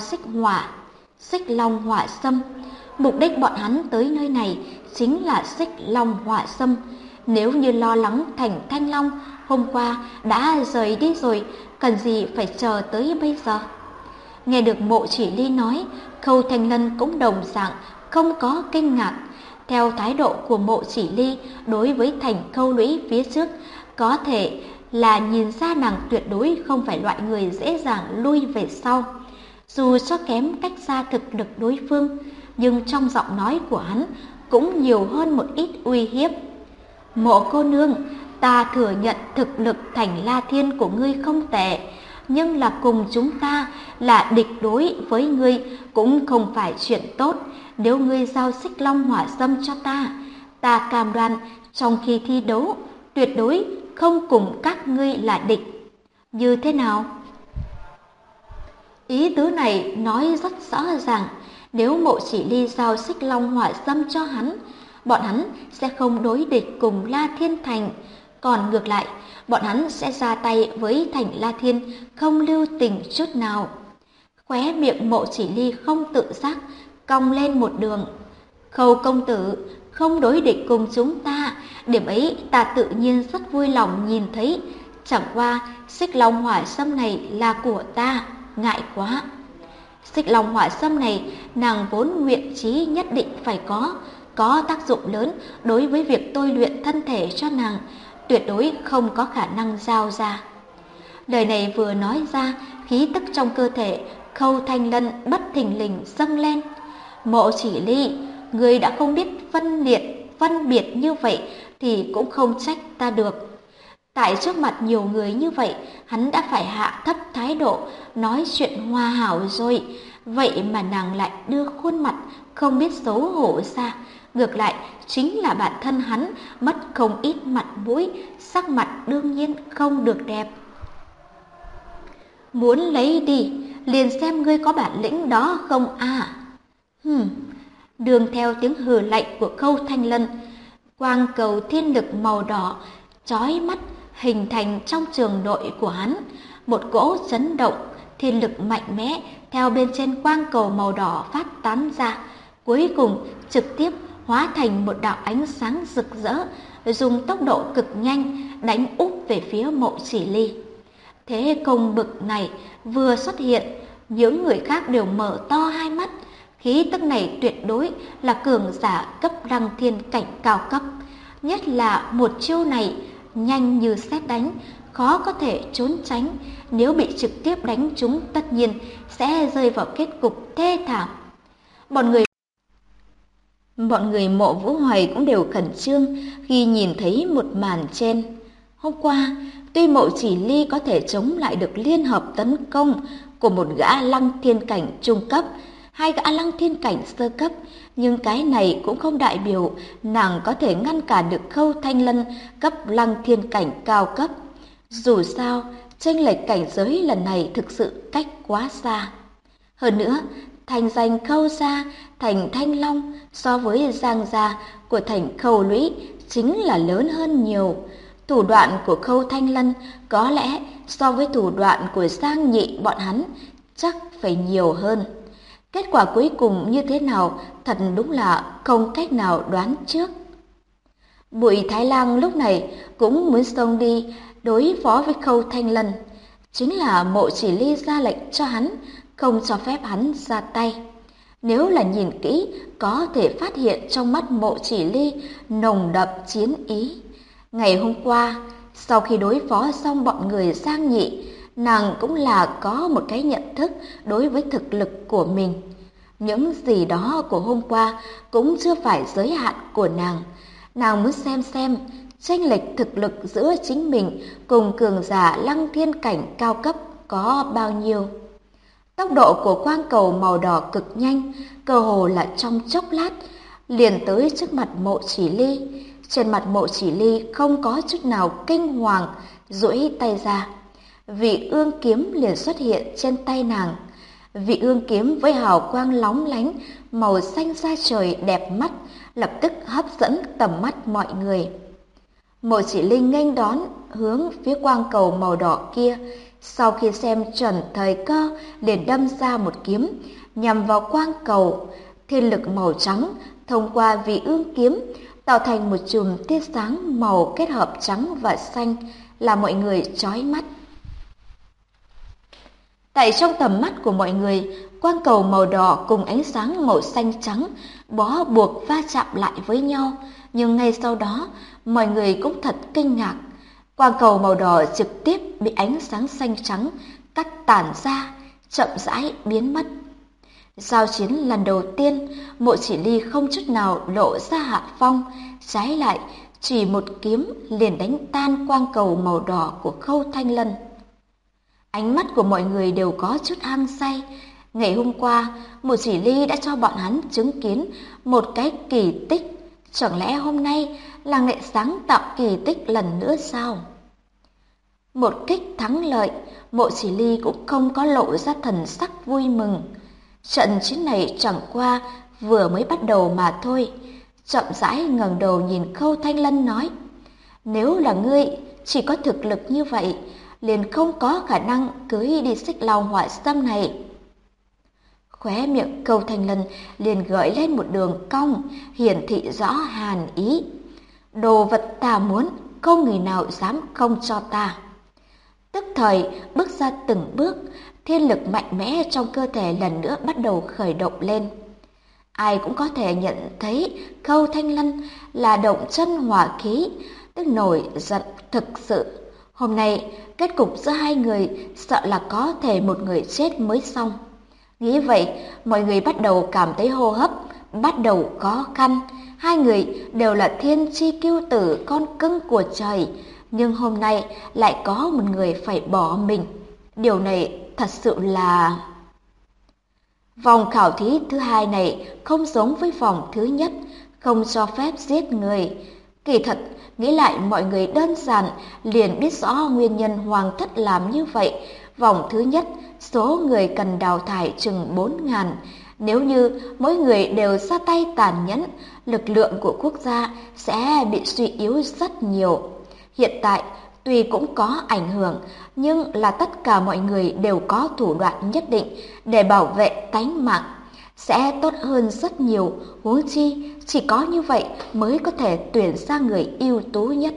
Speaker 2: Xích Long Hỏa Sâm. Mục đích bọn hắn tới nơi này chính là Xích Long Hỏa Sâm. Nếu như lo lắng thành Thanh Long hôm qua đã rời đi rồi, cần gì phải chờ tới bây giờ? Nghe được Mộ Chỉ Ly nói, Khâu Thanh Lân cũng đồng dạng không có kinh ngạc. Theo thái độ của Mộ Chỉ Ly đối với Thành Khâu Lũy phía trước, có thể là nhìn ra nàng tuyệt đối không phải loại người dễ dàng lui về sau. Dù cho kém cách xa thực lực đối phương, nhưng trong giọng nói của hắn cũng nhiều hơn một ít uy hiếp. Mộ cô nương, ta thừa nhận thực lực Thành La Thiên của ngươi không tệ, nhưng là cùng chúng ta là địch đối với ngươi cũng không phải chuyện tốt. Nếu ngươi giao Xích Long Hỏa Sâm cho ta cam đoan trong khi thi đấu tuyệt đối không cùng các ngươi là địch. Như thế nào? Ý tứ này nói rất rõ ràng, nếu Mộ Chỉ Ly giao Xích Long Hỏa Sâm cho hắn, bọn hắn sẽ không đối địch cùng La Thiên Thành. Còn ngược lại, bọn hắn sẽ ra tay với Thành La Thiên không lưu tình chút nào. Khóe miệng Mộ Chỉ Ly không tự giác cong lên một đường. Khâu công tử không đối địch cùng chúng ta, điểm ấy ta tự nhiên rất vui lòng nhìn thấy. Chẳng qua Xích Long Hỏa Sâm này là của ta, ngại quá. Xích Long Hỏa Sâm này nàng vốn nguyện chí nhất định phải có, có tác dụng lớn đối với việc tôi luyện thân thể cho nàng, tuyệt đối không có khả năng giao ra. Lời này vừa nói ra, khí tức trong cơ thể Khâu Thanh Lân bất thình lình dâng lên. Mộ Chỉ Ly, ngươi đã không biết phân biệt như vậy thì cũng không trách ta được. Tại trước mặt nhiều người như vậy, hắn đã phải hạ thấp thái độ, nói chuyện hòa hảo rồi. Vậy mà nàng lại đưa khuôn mặt không biết xấu hổ ra. Ngược lại, chính là bản thân hắn mất không ít mặt mũi, sắc mặt đương nhiên không được đẹp. Muốn lấy đi, liền xem ngươi có bản lĩnh đó không à? Đường theo tiếng hừ lạnh của Khâu Thanh Lân, quang cầu thiên lực màu đỏ chói mắt hình thành trong trường nội của hắn, một cỗ chấn động thiên lực mạnh mẽ theo bên trên quang cầu màu đỏ phát tán ra, cuối cùng trực tiếp hóa thành một đạo ánh sáng rực rỡ, dùng tốc độ cực nhanh đánh úp về phía Mộ Chỉ Ly. Thế công bực này vừa xuất hiện, những người khác đều mở to hai mắt. Khí tức này tuyệt đối là cường giả cấp Lăng Thiên cảnh cao cấp, nhất là một chiêu này nhanh như sét đánh, khó có thể trốn tránh, nếu bị trực tiếp đánh trúng tất nhiên sẽ rơi vào kết cục thê thảm. Bọn người Mộ Vũ Hoài cũng đều khẩn trương khi nhìn thấy một màn trên. Hôm qua, tuy Mộ Chỉ Ly có thể chống lại được liên hợp tấn công của một gã Lăng Thiên cảnh trung cấp, hai gã Lăng Thiên cảnh sơ cấp, nhưng cái này cũng không đại biểu nàng có thể ngăn cản được Khâu Thanh Lân cấp Lăng Thiên cảnh cao cấp. Dù sao, chênh lệch cảnh giới lần này thực sự cách quá xa. Hơn nữa, thành danh Khâu gia, thành Thanh Long so với Giang gia của thành Khâu Lũy chính là lớn hơn nhiều. Thủ đoạn của Khâu Thanh Lân có lẽ so với thủ đoạn của Giang Nhị bọn hắn chắc phải nhiều hơn. Kết quả cuối cùng như thế nào thật đúng là không cách nào đoán trước. Bùi Thái Lang lúc này cũng muốn xông đi đối phó với Khâu Thanh Lân. Chính là Mộ Chỉ Ly ra lệnh cho hắn, không cho phép hắn ra tay. Nếu là nhìn kỹ, có thể phát hiện trong mắt Mộ Chỉ Ly nồng đậm chiến ý. Ngày hôm qua, sau khi đối phó xong bọn người Giang Nhị, nàng cũng là có một cái nhận thức đối với thực lực của mình. Những gì đó của hôm qua cũng chưa phải giới hạn của nàng. Nàng muốn xem chênh lệch thực lực giữa chính mình cùng cường giả Lăng Thiên cảnh cao cấp có bao nhiêu. Tốc độ của quang cầu màu đỏ cực nhanh, cơ hồ là trong chốc lát liền tới trước mặt Mộ Chỉ Ly. Trên mặt Mộ Chỉ Ly không có chút nào kinh hoàng, duỗi tay ra, Vị Ương kiếm liền xuất hiện trên tay nàng. Vị Ương kiếm với hào quang lóng lánh, màu xanh da trời đẹp mắt, lập tức hấp dẫn tầm mắt mọi người. Mộ Chỉ Linh nghênh đón hướng phía quang cầu màu đỏ kia, sau khi xem chuẩn thời cơ liền đâm ra một kiếm nhằm vào quang cầu. Thiên lực màu trắng thông qua Vị Ương kiếm tạo thành một chùm tia sáng màu kết hợp trắng và xanh, là mọi người chói mắt. Tại trong tầm mắt của mọi người, quang cầu màu đỏ cùng ánh sáng màu xanh trắng bó buộc va chạm lại với nhau, nhưng ngay sau đó, mọi người cũng thật kinh ngạc. Quang cầu màu đỏ trực tiếp bị ánh sáng xanh trắng cắt tản ra, chậm rãi biến mất. Giao chiến lần đầu tiên, Mộ Chỉ Ly không chút nào lộ ra hạ phong, trái lại chỉ một kiếm liền đánh tan quang cầu màu đỏ của Khâu Thanh Lân. Ánh mắt của mọi người đều có chút hăng say. Ngày hôm qua, Mộ Chỉ Ly đã cho bọn hắn chứng kiến một cái kỳ tích. Chẳng lẽ hôm nay là ngày sáng tạo kỳ tích lần nữa sao? Một kích thắng lợi, Mộ Chỉ Ly cũng không có lộ ra thần sắc vui mừng. Trận chiến này chẳng qua vừa mới bắt đầu mà thôi. Chậm rãi ngẩng đầu nhìn Khâu Thanh Lân nói: nếu là ngươi chỉ có thực lực như vậy, liền không có khả năng cưới đi Xích Long Hỏa Sâm này. Khóe miệng Khâu Thanh Lân liền gợi lên một đường cong, hiển thị rõ hàn ý. Đồ vật ta muốn, không người nào dám không cho ta. Tức thời bước ra từng bước, thiên lực mạnh mẽ trong cơ thể lần nữa bắt đầu khởi động lên. Ai cũng có thể nhận thấy Khâu Thanh Lân là động chân hỏa khí, tức nổi giận thực sự. Hôm nay, kết cục giữa hai người sợ là có thể một người chết mới xong. Nghĩ vậy, mọi người bắt đầu cảm thấy hô hấp bắt đầu khó khăn. Hai người đều là thiên chi kiêu tử, con cưng của trời, nhưng hôm nay lại có một người phải bỏ mình. Điều này thật sự là... Vòng khảo thí thứ hai này không giống với vòng thứ nhất, không cho phép giết người. Kỳ thật, nghĩ lại mọi người đơn giản liền biết rõ nguyên nhân Hoàng thất làm như vậy. Vòng thứ nhất, số người cần đào thải chừng 4.000. Nếu như mỗi người đều ra tay tàn nhẫn, lực lượng của quốc gia sẽ bị suy yếu rất nhiều. Hiện tại, tuy cũng có ảnh hưởng, nhưng là tất cả mọi người đều có thủ đoạn nhất định để bảo vệ tánh mạng. Sẽ tốt hơn rất nhiều, huống chi chỉ có như vậy mới có thể tuyển ra người ưu tú nhất.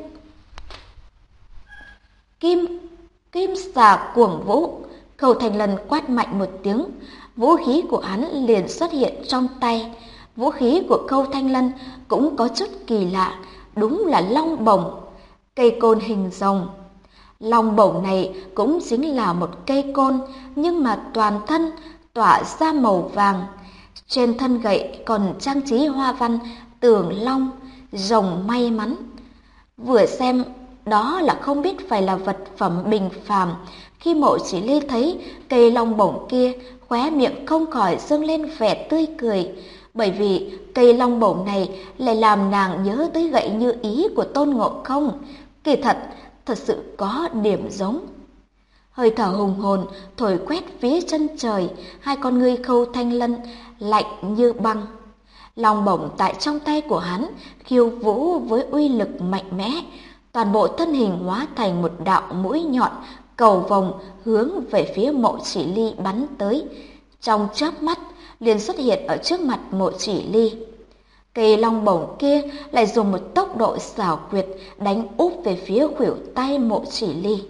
Speaker 2: Kim xà cuồng vũ, Khâu Thanh Lân quát mạnh một tiếng, vũ khí của hắn liền xuất hiện trong tay. Vũ khí của Khâu Thanh Lân cũng có chút kỳ lạ, đúng là long bổng, cây côn hình rồng. Long bổng này cũng chính là một cây côn, nhưng mà toàn thân tỏa ra màu vàng. Trên thân gậy còn trang trí hoa văn tường long, rồng may mắn. Vừa xem đó là không biết phải là vật phẩm bình phàm. Khi Mộ Chỉ Ly thấy cây long bổng kia, khóe miệng không khỏi dâng lên vẻ tươi cười, bởi vì cây long bổng này lại làm nàng nhớ tới gậy như ý của Tôn Ngộ Không. Kỳ thật sự có điểm giống. Hơi thở hùng hồn thổi quét phía chân trời, hai con ngươi Khâu Thanh Lân lạnh như băng. Long bổng tại trong tay của hắn khiêu vũ với uy lực mạnh mẽ, toàn bộ thân hình hóa thành một đạo mũi nhọn cầu vồng hướng về phía Mộ Chỉ Ly bắn tới. Trong chớp mắt liền xuất hiện ở trước mặt Mộ Chỉ Ly. Cây long bổng kia lại dùng một tốc độ xảo quyệt đánh úp về phía khuỷu tay Mộ Chỉ Ly.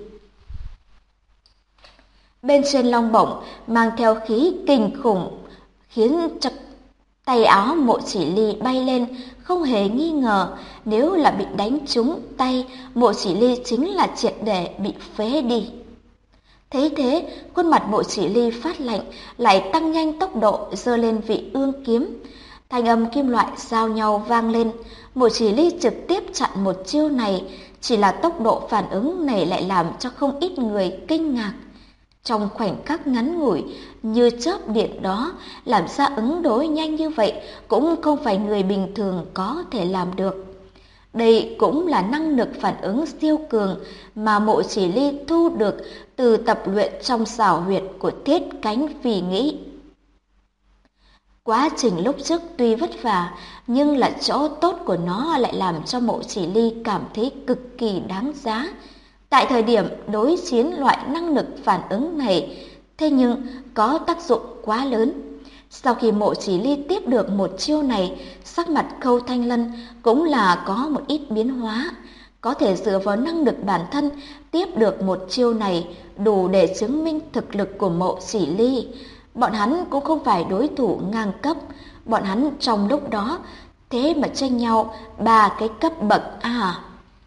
Speaker 2: Bên trên long bổng mang theo khí kinh khủng, khiến cho tay áo Mộ Chỉ Ly bay lên. Không hề nghi ngờ, nếu là bị đánh trúng tay, Mộ Chỉ Ly chính là triệt để bị phế đi. Thấy thế, khuôn mặt Mộ Chỉ Ly phát lạnh, lại tăng nhanh tốc độ giơ lên vị ương kiếm. Thanh âm kim loại giao nhau vang lên, Mộ Chỉ Ly trực tiếp chặn một chiêu này, chỉ là tốc độ phản ứng này lại làm cho không ít người kinh ngạc. Trong khoảnh khắc ngắn ngủi như chớp điện đó, làm ra ứng đối nhanh như vậy cũng không phải người bình thường có thể làm được. Đây cũng là năng lực phản ứng siêu cường mà Mộ Chỉ Ly thu được từ tập luyện trong xảo huyệt của Thiết Cánh Phi Nghĩ. Quá trình lúc trước tuy vất vả, nhưng là chỗ tốt của nó lại làm cho Mộ Chỉ Ly cảm thấy cực kỳ đáng giá. Tại thời điểm đối chiến loại năng lực phản ứng này, thế nhưng có tác dụng quá lớn. Sau khi Mộ Chỉ Ly tiếp được một chiêu này, sắc mặt Khâu Thanh Lân cũng là có một ít biến hóa. Có thể dựa vào năng lực bản thân tiếp được một chiêu này đủ để chứng minh thực lực của Mộ Chỉ Ly. Bọn hắn cũng không phải đối thủ ngang cấp, bọn hắn trong lúc đó thế mà tranh nhau 3 cái cấp bậc à.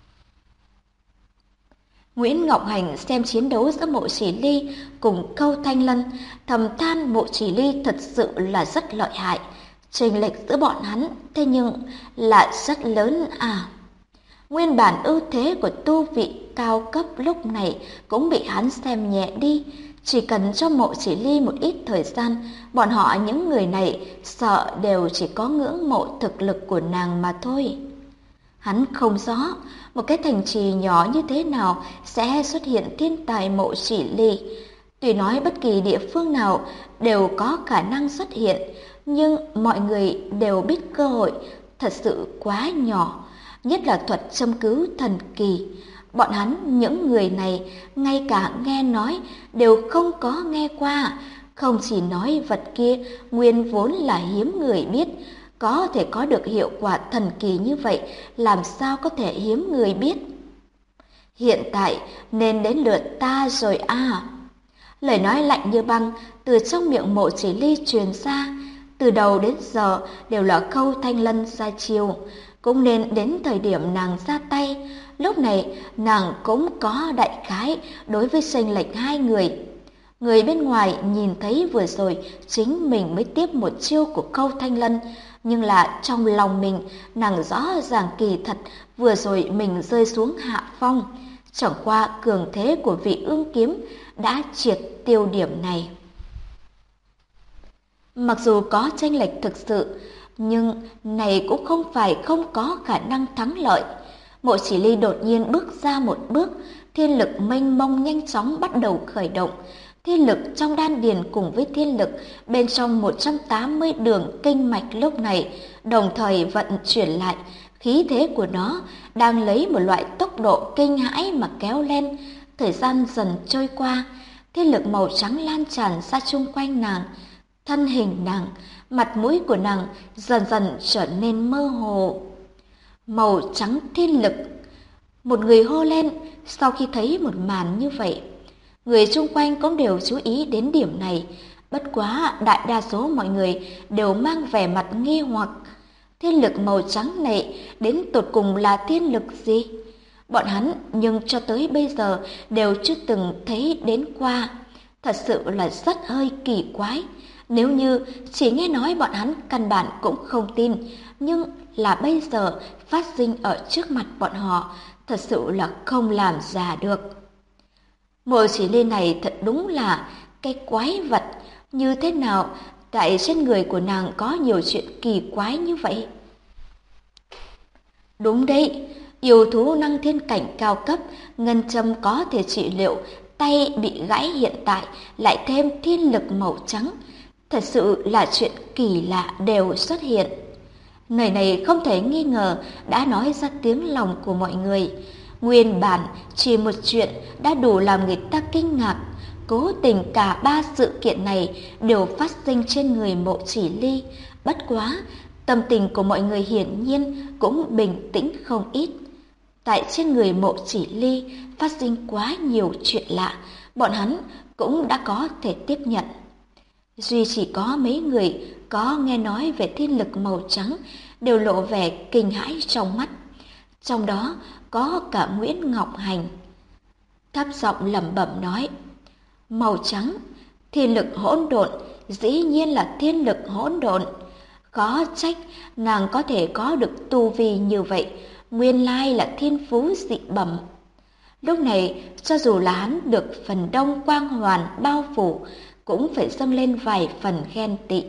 Speaker 2: Nguyễn Ngọc Hành xem chiến đấu giữa Mộ Chỉ Ly cùng Khâu Thanh Lân, thầm than Mộ Chỉ Ly thật sự là rất lợi hại. Chênh lệch giữa bọn hắn thế nhưng là rất lớn à. Nguyên bản ưu thế của tu vị cao cấp lúc này cũng bị hắn xem nhẹ đi. Chỉ cần cho Mộ Chỉ Ly một ít thời gian, bọn họ những người này sợ đều chỉ có ngưỡng mộ thực lực của nàng mà thôi. Hắn không rõ một cái thành trì nhỏ như thế nào sẽ xuất hiện thiên tài Mộ Chỉ Ly. Tuy nói bất kỳ địa phương nào đều có khả năng xuất hiện, nhưng mọi người đều biết cơ hội thật sự quá nhỏ, nhất là thuật châm cứu thần kỳ. Bọn hắn những người này ngay cả nghe nói đều không có nghe qua, không chỉ nói vật kia nguyên vốn là hiếm người biết, có thể có được hiệu quả thần kỳ như vậy, làm sao có thể hiếm người biết. Hiện tại nên đến lượt ta rồi à. Lời nói lạnh như băng từ trong miệng Mộ Chỉ Ly truyền ra, Từ đầu đến giờ đều là Khâu Thanh Lân ra chiêu, cũng nên đến thời điểm nàng ra tay, lúc này nàng cũng có đại khái đối với chênh lệch hai người. Người bên ngoài nhìn thấy vừa rồi chính mình mới tiếp một chiêu của Khâu Thanh Lân, nhưng là trong lòng mình nàng rõ ràng kỳ thật vừa rồi mình rơi xuống hạ phong, chẳng qua cường thế của vị ương kiếm đã triệt tiêu điểm này. Mặc dù có chênh lệch thực sự, nhưng này cũng không phải không có khả năng thắng lợi. Mộ Chỉ Ly đột nhiên bước ra một bước, thiên lực mênh mông nhanh chóng bắt đầu khởi động. Thiên lực trong đan điền cùng với thiên lực bên trong 180 đường kinh mạch lúc này đồng thời vận chuyển lại, khí thế của nó đang lấy một loại tốc độ kinh hãi mà kéo lên. Thời gian dần trôi qua, thiên lực màu trắng lan tràn ra chung quanh nàng, thân hình nàng, mặt mũi của nàng dần dần trở nên mơ hồ. Màu trắng thiên lực. Một người hô lên. Sau khi thấy một màn như vậy, người chung quanh cũng đều chú ý đến điểm này. Bất quá đại đa số mọi người đều mang vẻ mặt nghi hoặc. Thiên lực màu trắng này đến tột cùng là thiên lực gì? Bọn hắn nhưng cho tới bây giờ đều chưa từng thấy đến qua. Thật sự là rất hơi kỳ quái. Nếu như chỉ nghe nói bọn hắn căn bản cũng không tin, nhưng là bây giờ phát sinh ở trước mặt bọn họ, thật sự là không làm giả được. Mộ Chỉ Ly này thật đúng là cái quái vật, như thế nào tại trên người của nàng có nhiều chuyện kỳ quái như vậy? Đúng đấy, yêu thú năng thiên cảnh cao cấp, ngân châm có thể trị liệu, tay bị gãy hiện tại lại thêm thiên lực màu trắng. Thật sự là chuyện kỳ lạ đều xuất hiện. Nơi này không thể nghi ngờ đã nói ra tiếng lòng của mọi người. Nguyên bản chỉ một chuyện đã đủ làm người ta kinh ngạc. Cố tình cả ba sự kiện này đều phát sinh trên người Mộ Chỉ Ly. Bất quá, tâm tình của mọi người hiển nhiên cũng bình tĩnh không ít. Tại trên người Mộ Chỉ Ly phát sinh quá nhiều chuyện lạ, bọn hắn cũng đã có thể tiếp nhận. Duy chỉ có mấy người có nghe nói về thiên lực màu trắng đều lộ vẻ kinh hãi trong mắt. Trong đó có cả Nguyễn Ngọc Hành. Thấp giọng lẩm bẩm nói, màu trắng, thiên lực hỗn độn, dĩ nhiên là thiên lực hỗn độn. Khó trách nàng có thể có được tu vi như vậy, nguyên lai là thiên phú dị bẩm. Lúc này, cho dù là hắn được phần đông quang hoàn bao phủ, cũng phải dâng lên vài phần ghen tị.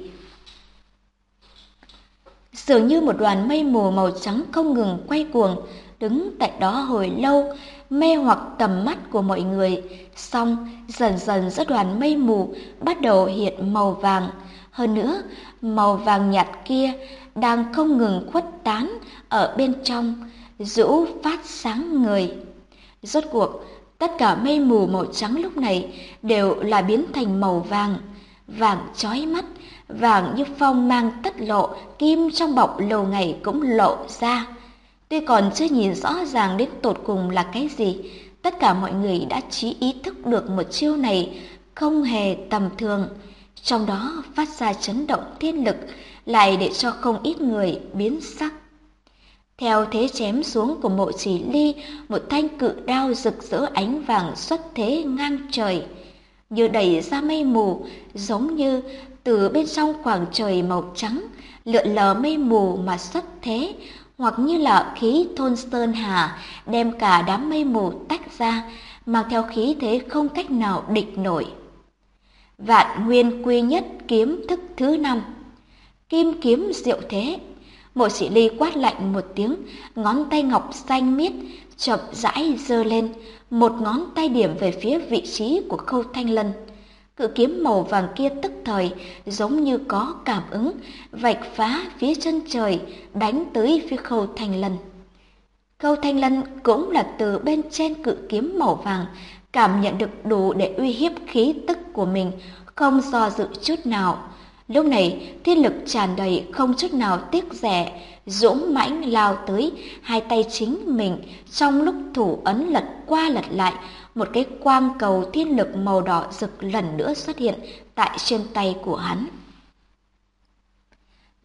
Speaker 2: Dường như một đoàn mây mù màu trắng không ngừng quay cuồng, đứng tại đó hồi lâu, mê hoặc tầm mắt của mọi người. Xong, dần dần giữa đoàn mây mù bắt đầu hiện màu vàng. Hơn nữa, màu vàng nhạt kia đang không ngừng khuếch tán ở bên trong, rũ phát sáng người. Rốt cuộc, tất cả mây mù màu trắng lúc này đều là biến thành màu vàng, vàng chói mắt, vàng như phong mang tất lộ, kim trong bọc lâu ngày cũng lộ ra. Tuy còn chưa nhìn rõ ràng đến tột cùng là cái gì, tất cả mọi người đã chí ý thức được một chiêu này không hề tầm thường. Trong đó phát ra chấn động thiên lực, lại để cho không ít người biến sắc. Theo thế chém xuống của Mộ Chỉ Ly, một thanh cự đao rực rỡ ánh vàng xuất thế ngang trời, như đẩy ra mây mù, giống như từ bên trong khoảng trời màu trắng lượn lờ mây mù mà xuất thế, hoặc như là khí thôn sơn hà đem cả đám mây mù tách ra, mang theo khí thế không cách nào địch nổi. Vạn Nguyên Quy Nhất kiếm thức thứ 5, kim kiếm diệu thế. Mộ Chỉ Ly quát lạnh một tiếng, ngón tay ngọc xanh miết chậm rãi giơ lên, một ngón tay điểm về phía vị trí của Khâu Thanh Lân. Cự kiếm màu vàng kia tức thời giống như có cảm ứng, vạch phá phía chân trời, đánh tới phía Khâu Thanh Lân. Khâu Thanh Lân cũng là từ bên trên cự kiếm màu vàng cảm nhận được đủ để uy hiếp khí tức của mình, không do dự chút nào. Lúc này, thiên lực tràn đầy không chút nào tiếc rẻ, dũng mãnh lao tới, hai tay chính mình trong lúc thủ ấn lật qua lật lại, một cái quang cầu thiên lực màu đỏ rực lần nữa xuất hiện tại trên tay của hắn.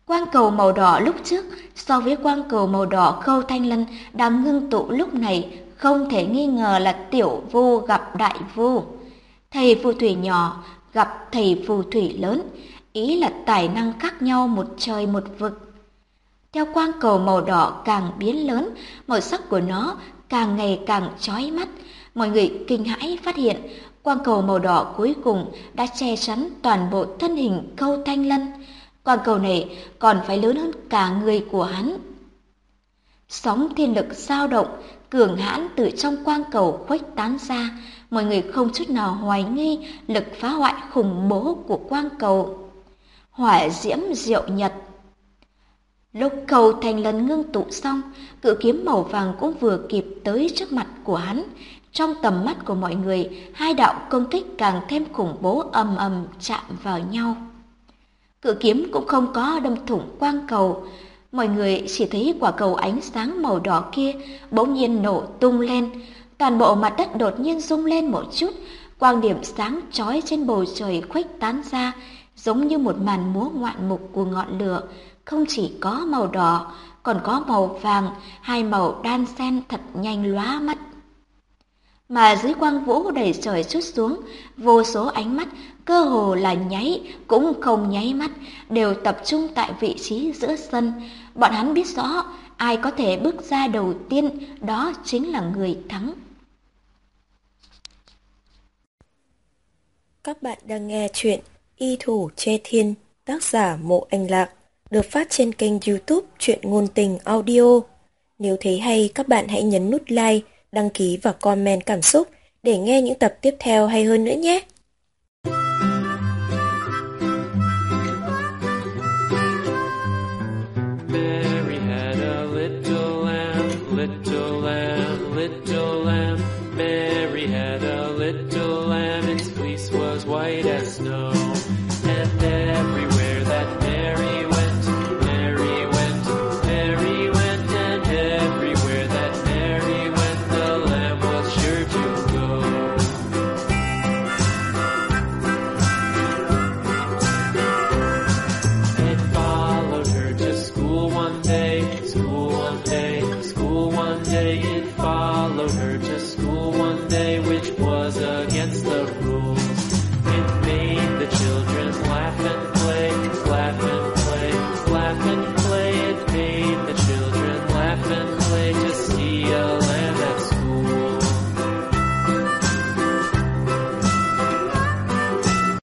Speaker 2: Quang cầu màu đỏ lúc trước so với quang cầu màu đỏ Khâu Thanh Lân đang ngưng tụ lúc này không thể nghi ngờ là tiểu vu gặp đại vu. Thầy phù thủy nhỏ gặp thầy phù thủy lớn, ý là tài năng khác nhau một trời một vực. Theo quang cầu màu đỏ càng biến lớn, màu sắc của nó càng ngày càng chói mắt. Mọi người kinh hãi phát hiện quang cầu màu đỏ cuối cùng đã che chắn toàn bộ thân hình Khâu Thanh Lân. Quang cầu này còn phải lớn hơn cả người của hắn. Sóng thiên lực dao động, cường hãn từ trong quang cầu khuếch tán ra. Mọi người không chút nào hoài nghi lực phá hoại khủng bố của quang cầu. Hỏa diễm diệu nhật. Lúc Khâu Thanh Lân ngưng tụ xong, cự kiếm màu vàng cũng vừa kịp tới trước mặt của hắn. Trong tầm mắt của mọi người, hai đạo công kích càng thêm khủng bố ầm ầm chạm vào nhau. Cự kiếm cũng không có đâm thủng quang cầu. Mọi người chỉ thấy quả cầu ánh sáng màu đỏ kia bỗng nhiên nổ tung lên. Toàn bộ mặt đất đột nhiên rung lên một chút, quang điểm sáng chói trên bầu trời khuếch tán ra, giống như một màn múa ngoạn mục của ngọn lửa. Không chỉ có màu đỏ, còn có màu vàng, hai màu đan xen thật nhanh lóa mắt. Mà dưới quang vũ đầy trời trút xuống, vô số ánh mắt cơ hồ là nháy cũng không nháy mắt, đều tập trung tại vị trí giữa sân. Bọn hắn biết rõ ai có thể bước ra đầu tiên, đó chính là người thắng.
Speaker 1: Các bạn đang nghe chuyện Y Thủ Che Thiên, tác giả Mộ Anh Lạc, được phát trên kênh YouTube Truyện Ngôn Tình Audio. Nếu thấy hay, các bạn hãy nhấn nút like, đăng ký và comment cảm xúc để nghe những tập tiếp theo hay hơn nữa nhé.
Speaker 3: Mary had a little lamb, little lamb, little